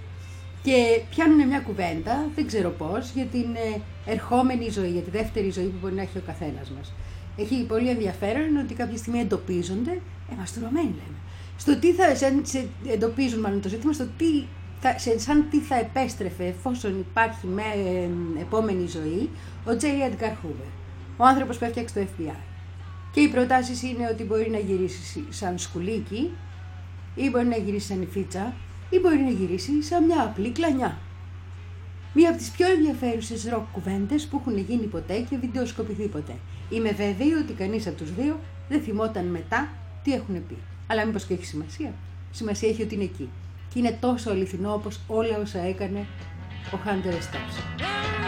Και πιάνουν μια κουβέντα, δεν ξέρω πώς, για την ερχόμενη ζωή, για τη δεύτερη ζωή που μπορεί να έχει ο καθένας μας. Έχει πολύ ενδιαφέρον ότι κάποια στιγμή εντοπίζονται, ε, μαστουρωμένοι λέμε, στο τι θα σε, σε, εντοπίζουν μάλλον το ζήτημα, στο τι θα, σε, σαν τι θα επέστρεφε εφόσον υπάρχει με ε, επόμενη ζωή ο J. Edgar Hoover, ο άνθρωπος που έφτιαξε το Εφ Μπι Άι. Και οι προτάσεις είναι ότι μπορεί να γυρίσει σαν σκουλίκι ή μπορεί να γυρίσει σαν υφίτσα ή μπορεί να γυρίσει σαν μια απλή κλανιά. Μία από τις πιο ενδιαφέρουσες ροκ κουβέντες που έχουν γίνει ποτέ και βιντεοσκοπηθεί ποτέ. Είμαι βέβαιη ότι κανείς από τους δύο δεν θυμόταν μετά τι έχουν πει. Αλλά μήπως και έχει σημασία. Σημασία έχει ότι είναι εκεί. Και είναι τόσο αληθινό όπως όλα όσα έκανε ο Hunter S. Thompson.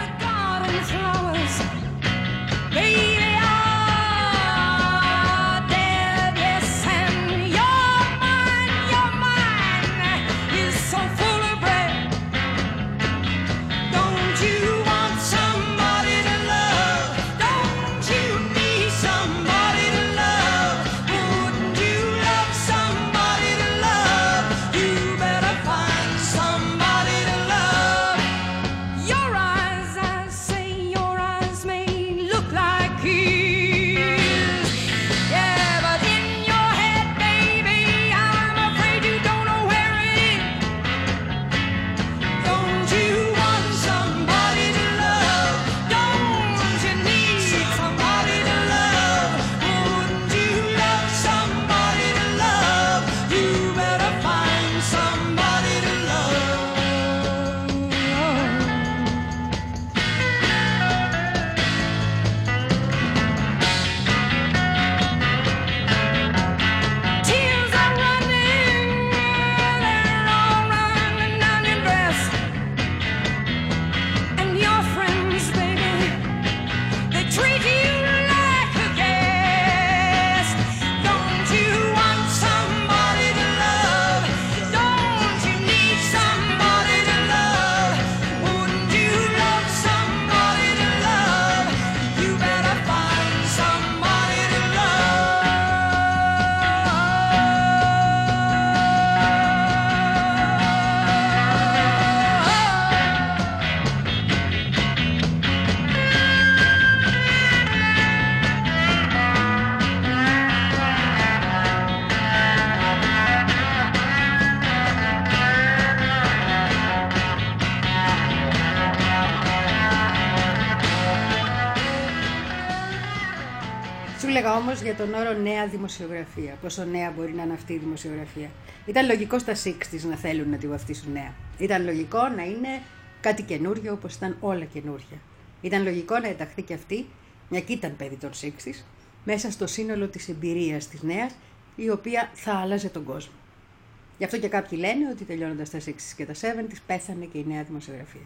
Έλεγα όμως για τον όρο νέα δημοσιογραφία. Πόσο νέα μπορεί να είναι αυτή η δημοσιογραφία. Ήταν λογικό στα εξήντα να θέλουν να τη βαφτίσουν νέα. Ήταν λογικό να είναι κάτι καινούριο όπως ήταν όλα καινούρια. Ήταν λογικό να ενταχθεί και αυτή, μια και ήταν παιδί των εξήντα, μέσα στο σύνολο της εμπειρίας της νέας, η οποία θα άλλαζε τον κόσμο. Γι' αυτό και κάποιοι λένε ότι τελειώνοντας τα εξήντα και τα εβδομήντα πέθανε και η νέα δημοσιογραφία.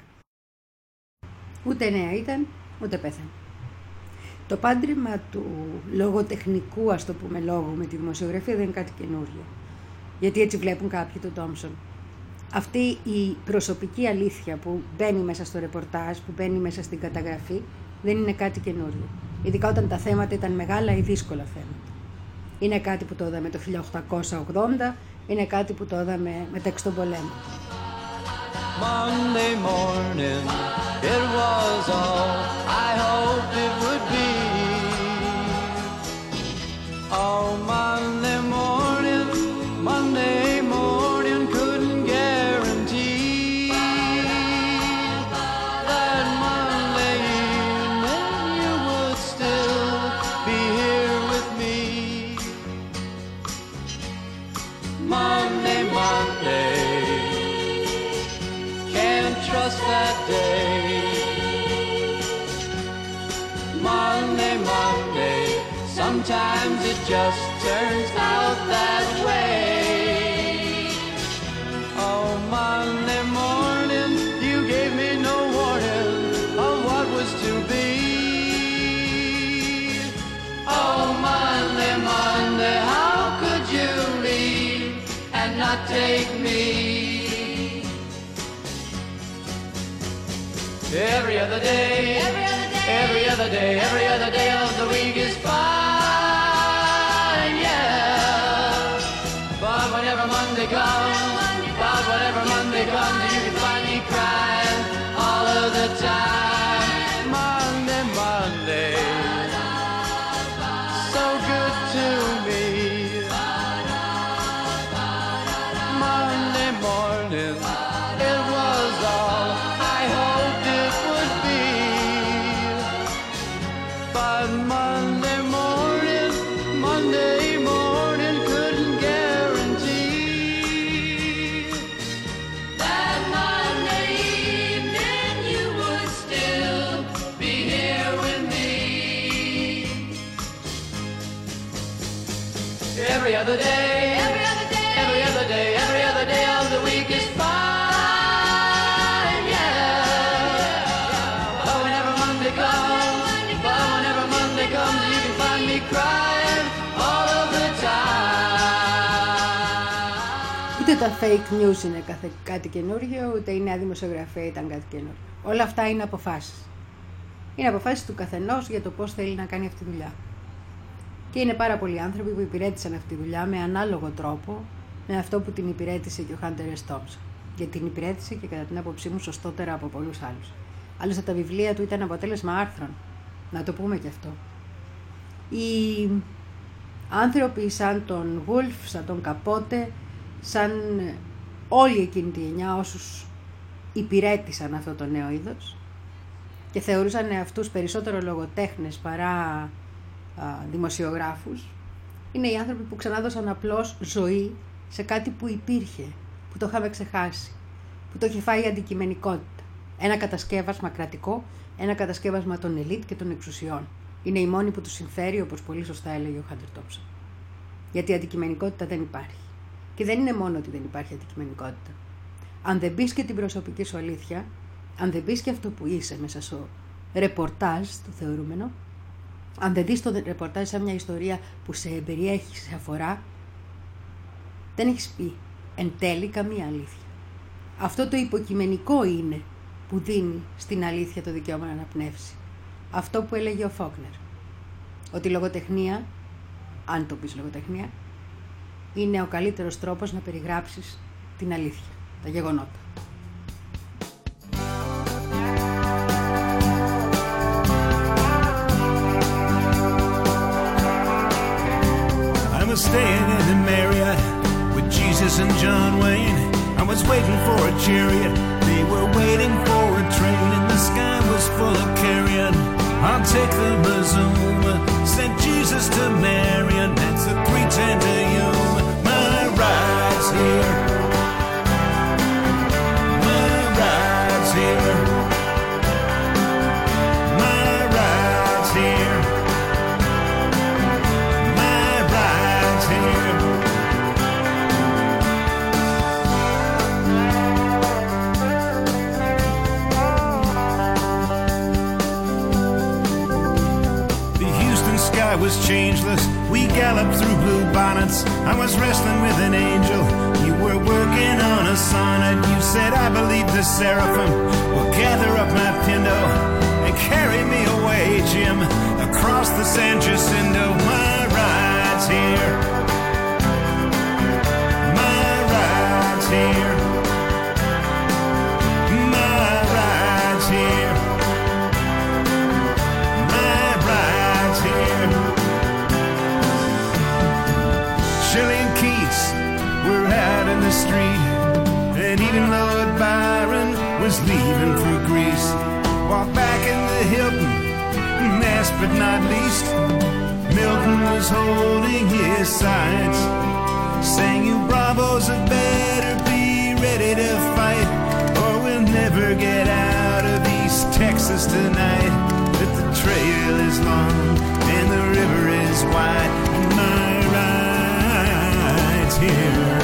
Ούτε νέα ήταν, ούτε πέθανε. Το πάντρεμα του λογοτεχνικού, ας το πούμε, λόγου με τη δημοσιογραφία δεν είναι κάτι καινούριο. Γιατί έτσι βλέπουν κάποιοι τον Τόμψον. Αυτή η προσωπική αλήθεια που μπαίνει μέσα στο ρεπορτάζ, που μπαίνει μέσα στην καταγραφή, δεν είναι κάτι καινούριο. Ειδικά όταν τα θέματα ήταν μεγάλα ή δύσκολα θέματα. Είναι κάτι που το είδαμε το χίλια οκτακόσια ογδόντα, είναι κάτι που το είδαμε μεταξύ των πολέμων. Monday morning, it was all I hoped it would be. Oh, Monday morning, Monday morning couldn't guarantee that Monday evening you would still be here with me. Monday, Monday, trust that day. Monday, Monday, sometimes it just turns out that way. Oh, Monday morning, you gave me no warning of what was to be. Oh, Monday, Monday, how could you leave and not take me? Every other day, every other day, every other day, every other day of the week is fine, yeah. But whenever Monday comes, but whenever Monday comes, you can find me crying all of the time. Monday, Monday, so good to me. Monday morning, it was all I hoped it would be, but Monday every other day, every other day, every other day, every other day of the week is fine, yeah. But whenever Monday comes, but whenever Monday comes, you can find me crying all of the time. Ούτε τα fake news είναι καθε, κάτι καινούργιο, ούτε η νέα δημοσιογραφία ήταν κάτι καινούργιο. Όλα αυτά είναι αποφάσεις. Είναι αποφάσεις του καθενός για το πώς θέλει να κάνει αυτή τη δουλειά. Και είναι πάρα πολλοί άνθρωποι που υπηρέτησαν αυτή τη δουλειά με ανάλογο τρόπο με αυτό που την υπηρέτησε και ο Hunter S. Thompson. Γιατί την υπηρέτησε και κατά την άποψή μου σωστότερα από πολλούς άλλους. Άλλωστε τα βιβλία του ήταν αποτέλεσμα άρθρων. Να το πούμε και αυτό. Οι άνθρωποι σαν τον Wolf, σαν τον Καπότε, σαν όλη εκείνη τη γενιά όσους υπηρέτησαν αυτό το νέο είδος και θεωρούσαν αυτούς περισσότερο λογοτέχνες παρά α, δημοσιογράφους, είναι οι άνθρωποι που ξανάδωσαν απλώς ζωή σε κάτι που υπήρχε, που το είχαμε ξεχάσει, που το είχε φάει η αντικειμενικότητα. Ένα κατασκεύασμα κρατικό, ένα κατασκεύασμα των ελίτ και των εξουσιών. Είναι η μόνη που τους συμφέρει, όπως πολύ σωστά έλεγε ο Hunter Thompson. Γιατί η αντικειμενικότητα δεν υπάρχει. Και δεν είναι μόνο ότι δεν υπάρχει αντικειμενικότητα. Αν δεν μπεις και την προσωπική σου αλήθεια, αν δεν μπεις και αυτό που είσαι μέσα στο ρεπορτάζ, το θεωρούμενο, αν δεν δεις το ρεπορτάζ σαν μια ιστορία που σε περιέχει, σε αφορά, δεν έχεις πει εν τέλει καμία αλήθεια. Αυτό το υποκειμενικό είναι που δίνει στην αλήθεια το δικαίωμα να αναπνεύσει. Αυτό που έλεγε ο Φόκνερ. Ότι η λογοτεχνία, αν το πεις λογοτεχνία, είναι ο καλύτερος τρόπος να περιγράψεις την αλήθεια, τα γεγονότα. I was staying in the Marriott with Jesus and John Wayne. I was waiting for a chariot, they were waiting for a train, and the sky was full of carrion. I'll take the Mazuma, sent Jesus to Marion, that's a three ten to Yuma. My ride's here, my ride's here, my ride's here, my ride's here. I was changeless, we galloped through blue bonnets. I was wrestling with an angel, you were working on a sonnet. You said, I believe the seraphim will gather up my pindo and carry me away, Jim, across the San Jacinto. My ride's here, my ride's here, my ride's here, my ride's here. Shelley and Keats were out in the street, and even Lord Byron was leaving for Greece. While back in the Hilton, last but not least, Milton was holding his sides, saying, you bravos had better be ready to fight, or we'll never get out of East Texas tonight. That the trail is long and the river is wide, and my ride's here.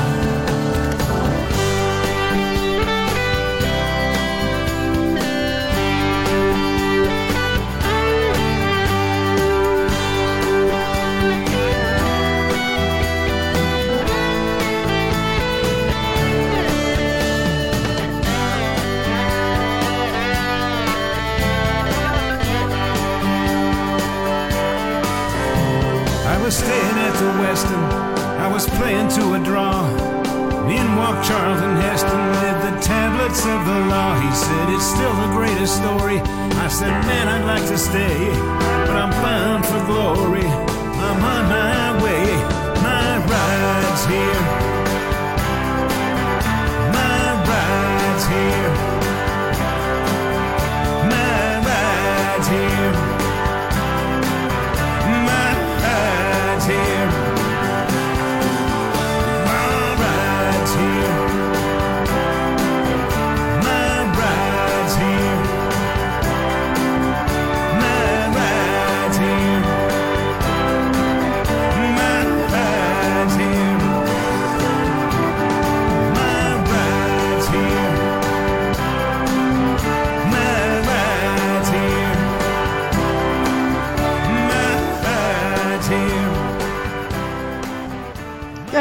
Staying at the Westin, I was playing to a draw. In walked Charlton Heston with the tablets of the law. He said, it's still the greatest story. I said, man, I'd like to stay, but I'm bound for glory. I'm on my way, my ride's here, my ride's here, my ride's here, my ride's here, my ride's here, my ride's here, my ride's here, my ride's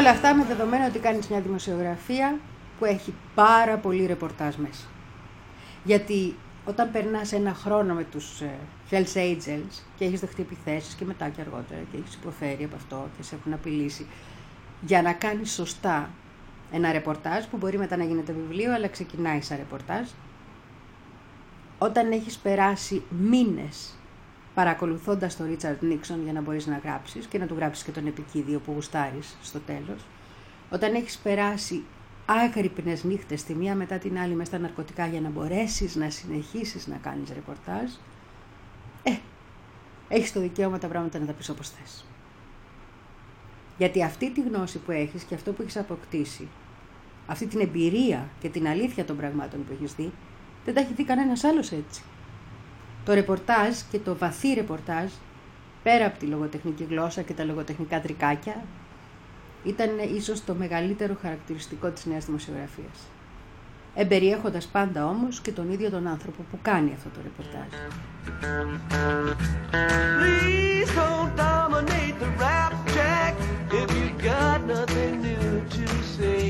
Και όλα αυτά με δεδομένο ότι κάνεις μια δημοσιογραφία που έχει πάρα πολύ ρεπορτάζ μέσα. Γιατί όταν περνάς ένα χρόνο με τους Hells Angels και έχεις δεχτεί επιθέσεις και μετά και αργότερα και έχεις υποφέρει από αυτό και σε έχουν απειλήσει, για να κάνεις σωστά ένα ρεπορτάζ που μπορεί μετά να γίνεται βιβλίο, αλλά ξεκινάει σαν ρεπορτάζ, όταν έχεις περάσει μήνες παρακολουθώντας τον Ρίτσαρντ Νίξον για να μπορείς να γράψεις και να του γράψεις και τον επικίδιο που γουστάρεις στο τέλος, όταν έχεις περάσει άγρυπνες νύχτες τη μία μετά την άλλη μες στα ναρκωτικά για να μπορέσεις να συνεχίσεις να κάνεις ρεπορτάζ, ε, έχεις το δικαίωμα τα πράγματα να τα πεις όπως θες. Γιατί αυτή τη γνώση που έχεις και αυτό που έχεις αποκτήσει, αυτή την εμπειρία και την αλήθεια των πραγμάτων που έχεις δει, δεν τα έχει δει κανένας άλλος έτσι. Το ρεπορτάζ και το βαθύ ρεπορτάζ, πέρα από τη λογοτεχνική γλώσσα και τα λογοτεχνικά τρικάκια, ήταν ίσως το μεγαλύτερο χαρακτηριστικό της νέας δημοσιογραφίας. Εμπεριέχοντας πάντα όμως και τον ίδιο τον άνθρωπο που κάνει αυτό το ρεπορτάζ. Please don't dominate the rap track if you got nothing new to say.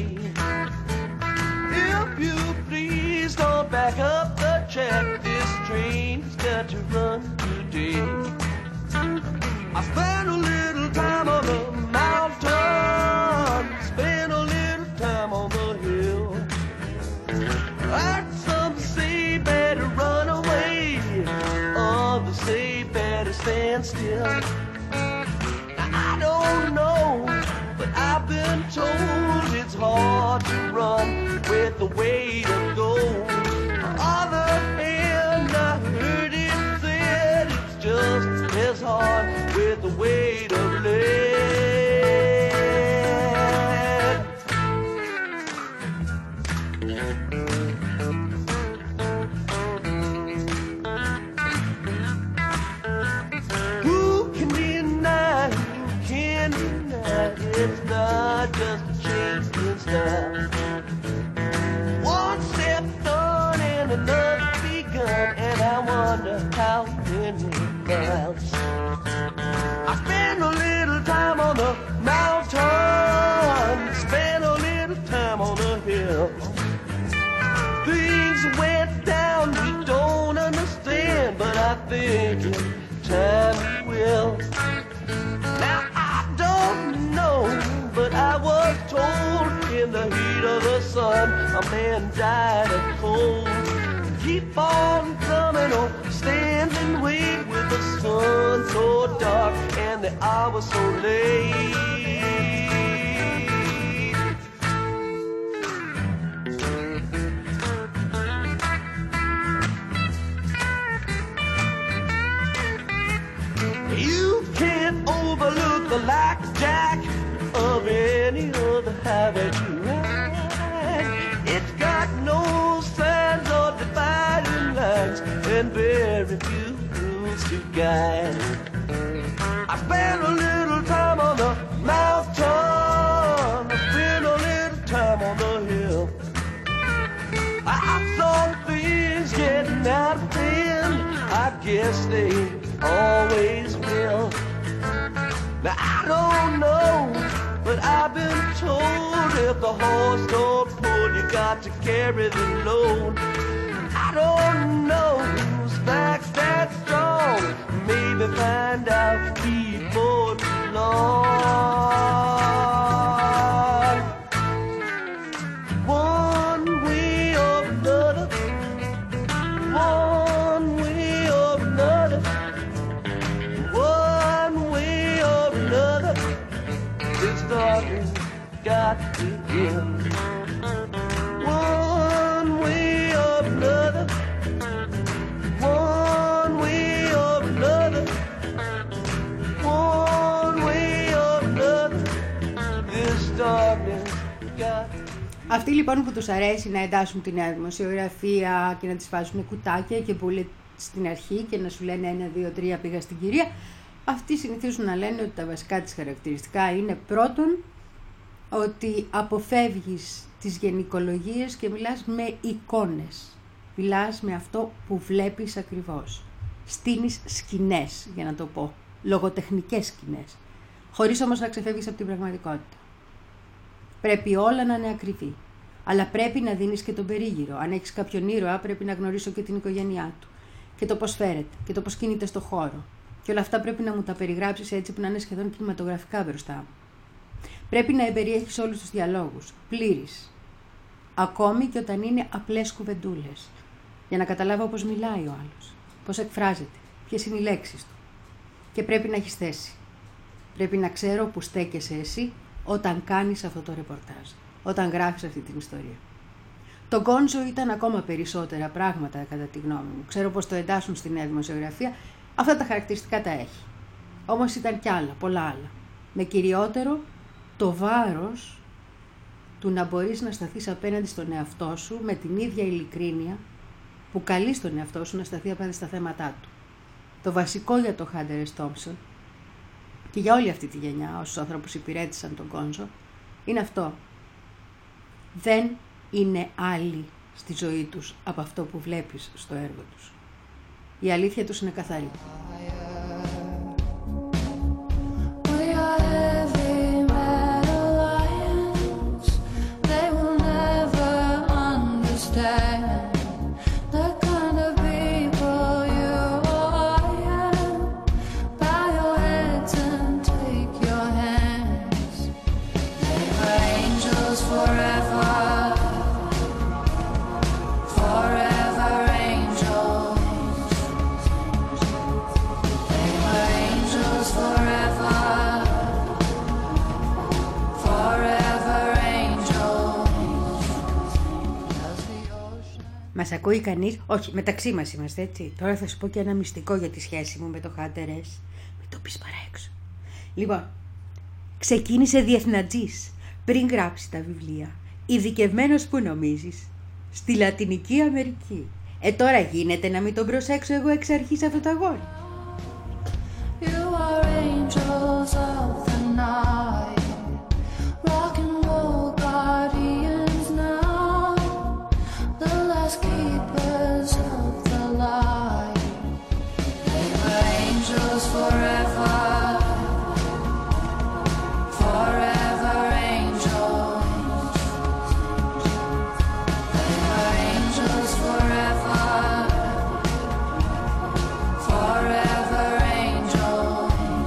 If you please don't back up the track, this train's got to run today. I spent a little time on the mountain, spent a little time on the hill. Heard some say better run away, others say better stand still. I don't know, but I've been told it's hard to run with the weight of gold. On the other hand, I heard it said it's just as hard with the weight of lead. Who can deny, who can deny it's not just a change in style. One step done and another begun, and I wonder how many miles. I spent a little time on the mountain, spent a little time on the hill. Things went down we don't understand, but I think in time we will. Now I don't know, but I was told in the heat of the sun a man died of cold. Keep on coming on, stand and wait with the sun so dark and the hour so late. You can't overlook the blackjack of any other habit you had. It's got no signs or dividing lines and very few rules to guide. I spent a little time on the mountain, I spent a little time on the hill. I saw things getting out of hand, I guess they always will. Now I don't know, but I've been told if the horse don't pull, you got to carry the load. I don't know whose back's that strong, maybe find out before too long. One way or another, one way or another, one way or another, this darkness got to end. One way or another, one way or another, one way or another, this darkness got to end. Αυτοί λοιπόν που τους αρέσει να εντάσσουν τη νέα δημοσιογραφία και να τις βάζουν κουτάκια και που λέει στην αρχή και να σου λένε ένα, δύο, τρία πήγα στην κυρία, αυτοί συνηθίζουν να λένε ότι τα βασικά της χαρακτηριστικά είναι πρώτον ότι αποφεύγεις τις γενικολογίες και μιλάς με εικόνες. Μιλάς με αυτό που βλέπεις ακριβώς. Στείνεις σκηνές, για να το πω, λογοτεχνικές σκηνές, χωρίς όμως να ξεφεύγεις από την πραγματικότητα. Πρέπει όλα να είναι ακριβή. Αλλά πρέπει να δίνεις και τον περίγυρο. Αν έχεις κάποιον ήρωα, πρέπει να γνωρίσω και την οικογένειά του. Και το πώς φέρεται. Και το πώς κινείται στο χώρο. Και όλα αυτά πρέπει να μου τα περιγράψεις έτσι που να είναι σχεδόν κινηματογραφικά μπροστά μου. Πρέπει να εμπεριέχεις όλους τους διαλόγους. Πλήρης. Ακόμη και όταν είναι απλές κουβεντούλες. Για να καταλάβω πώς μιλάει ο άλλος. Πώς εκφράζεται. Ποιες είναι οι λέξεις του. Και πρέπει να έχεις θέση. Πρέπει να ξέρω που στέκεσαι εσύ όταν κάνεις αυτό το ρεπορτάζ. Όταν γράφεις αυτή την ιστορία. Το Γκόντζο ήταν ακόμα περισσότερα πράγματα κατά τη γνώμη μου. Ξέρω πως το εντάσσουν στη νέα δημοσιογραφία. Αυτά τα χαρακτηριστικά τα έχει. Όμως ήταν κι άλλα, πολλά άλλα. Με κυριότερο το βάρος του να μπορείς να σταθείς απέναντι στον εαυτό σου με την ίδια ειλικρίνεια που καλείς τον εαυτό σου να σταθεί απέναντι στα θέματά του. Το βασικό για τον Χάντερ Ες Τόμψον και για όλη αυτή τη γενιά, όσους ανθρώπους υπηρέτησαν τον Γκόντζο, είναι αυτό. Δεν είναι άλλοι στη ζωή τους από αυτό που βλέπεις στο έργο τους. Η αλήθεια τους είναι καθαρή. Μας ακούει κανείς? Όχι, μεταξύ μας είμαστε, έτσι. Τώρα θα σου πω και ένα μυστικό για τη σχέση μου με το Χάντερ Ες. Μην το πεις παρά έξω. Λοιπόν, ξεκίνησε διεθνατζής πριν γράψει τα βιβλία. Ειδικευμένος που νομίζεις? Στη Λατινική Αμερική. Ε, τώρα γίνεται να μην τον προσέξω εγώ εξ αρχής αυτό το αγόρι. You are angels of the night, rock and roll guardians now, the last keepers of the light. They were angels forever, forever angels. They were angels forever, forever angels.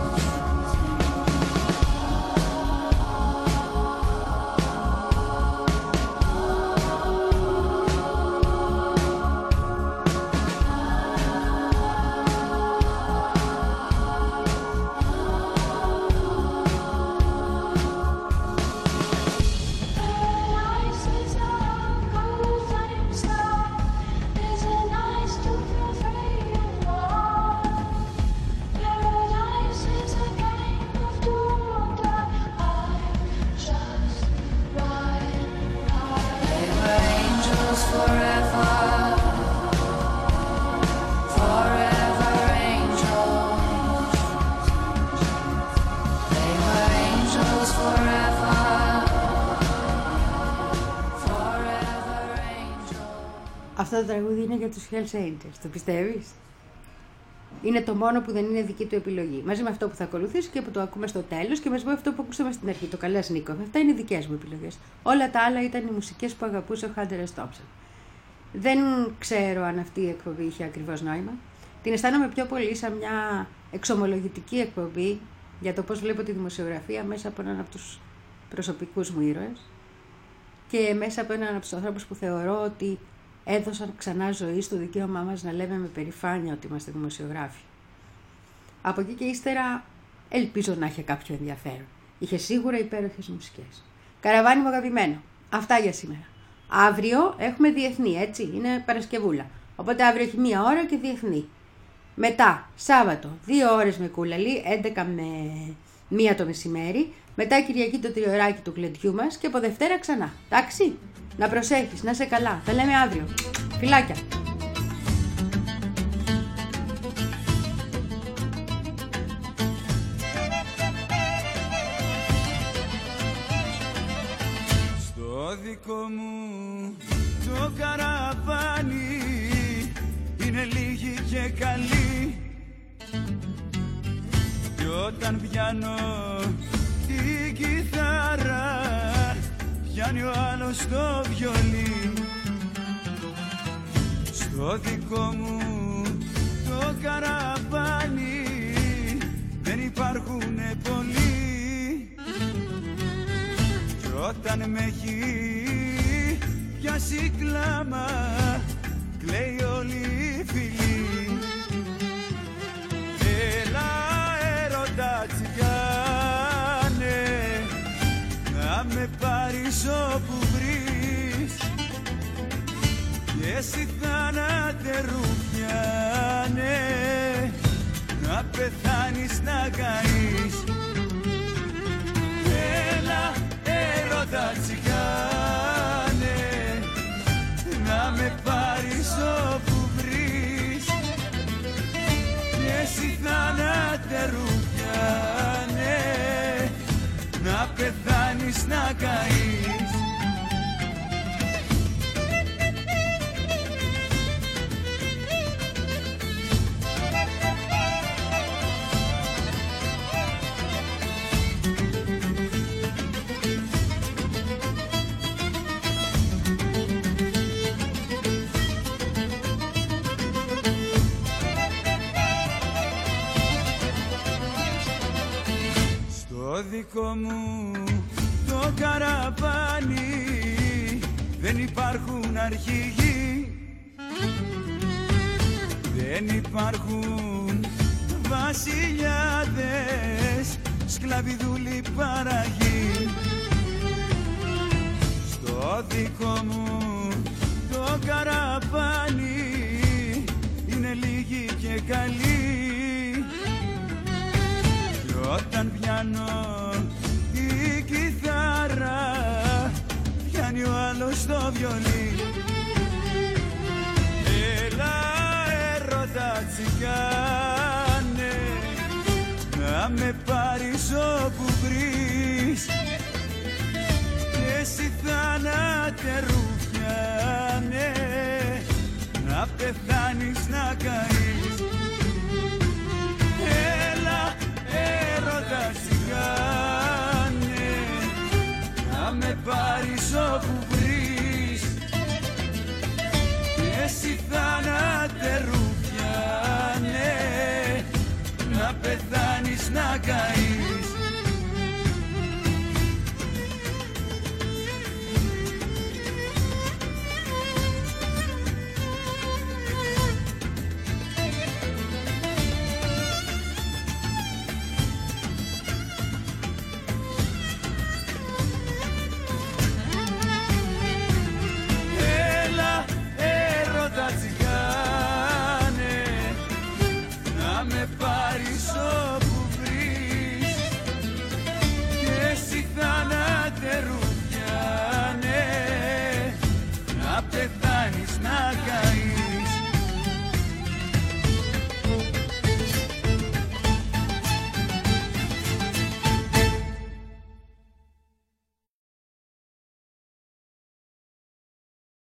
Paradise is a golden star. Is it nice to feel free and warm? Paradise is a game of do or die. I just ride, ride. They were angels forever, forever angels. They were angels forever, forever angels. Αυτό το τραγούδι είναι για τους Hells Angels, το πιστεύεις? Είναι το μόνο που δεν είναι δική του επιλογή. Μαζί με αυτό που θα ακολουθήσει και που το ακούμε στο τέλος και μαζί με αυτό που ακούσαμε στην αρχή, το Καλάσνικοφ. Αυτά είναι δικές μου επιλογές. Όλα τα άλλα ήταν οι μουσικές που αγαπούσε ο Χάντερ Ες Τόμψον. Δεν ξέρω αν αυτή η εκπομπή είχε ακριβώς νόημα. Την αισθάνομαι πιο πολύ σαν μια εξομολογητική εκπομπή για το πώς βλέπω τη δημοσιογραφία μέσα από έναν από τους προσωπικούς μου ήρωες και μέσα από έναν από τους ανθρώπους που θεωρώ ότι έδωσαν ξανά ζωή στο δικαίωμά μας να λέμε με περηφάνεια ότι είμαστε δημοσιογράφοι. Από εκεί και ύστερα ελπίζω να είχε κάποιο ενδιαφέρον. Είχε σίγουρα υπέροχες μουσικές. Καραβάνι μου αγαπημένο. Αυτά για σήμερα. Αύριο έχουμε διεθνή, έτσι, είναι Παρασκευούλα. Οπότε αύριο έχει μία ώρα και διεθνή. Μετά, Σάββατο, δύο ώρες με κούλαλι, έντεκα με μία το μεσημέρι. Μετά Κυριακή το τριωράκι του κλεντιού μας και από Δευτέρα ξανά. Εντάξει, να προσέχεις, να είσαι καλά. Θα λέμε αύριο. Φιλάκια. Στο δικό μου το καραβάνι είναι λίγοι και καλοί κι όταν πιάνω την κιθάρα πιάνει ο άλλος το βιολί. Στο δικό μου το καραβάνι δεν υπάρχουνε πολλοί, κι όταν με έχει πιάσει κλάμα κλαίει όλη η φυλή. Έλα έρωτα τσιγάνε, να με πάρεις όπου βρεις, και εσύ θάνατε ρουφιάνε, να πεθάνεις να καείς. Έλα έρωτα τσιγάνε, να με πάρεις όπου βρεις, και εσύ θάνατε ρουφιάνε, να πεθάνεις να καείς. Το δικό μου το καραβάνι δεν υπάρχουν αρχηγοί, δεν υπάρχουν βασιλιάδες, σκλαβιδούλοι παραγοί. Στο δικό μου το καραβάνι είναι λίγοι και καλοί, όταν πιάνω την κιθάρα πιάνει ο άλλος το βιολί. Έλα έρωτα τσιγάνε, να με πάρεις όπου βρεις, και εσύ θάνατε ρουφιάνε, να πεθάνεις να καείς. Έλα έρωτα τσιγάνε, να με πάρεις όπου βρεις, και εσύ θάνατε ρουφιάνε, να πεθάνεις να καείς. Τσιγάνε, να με πάρεις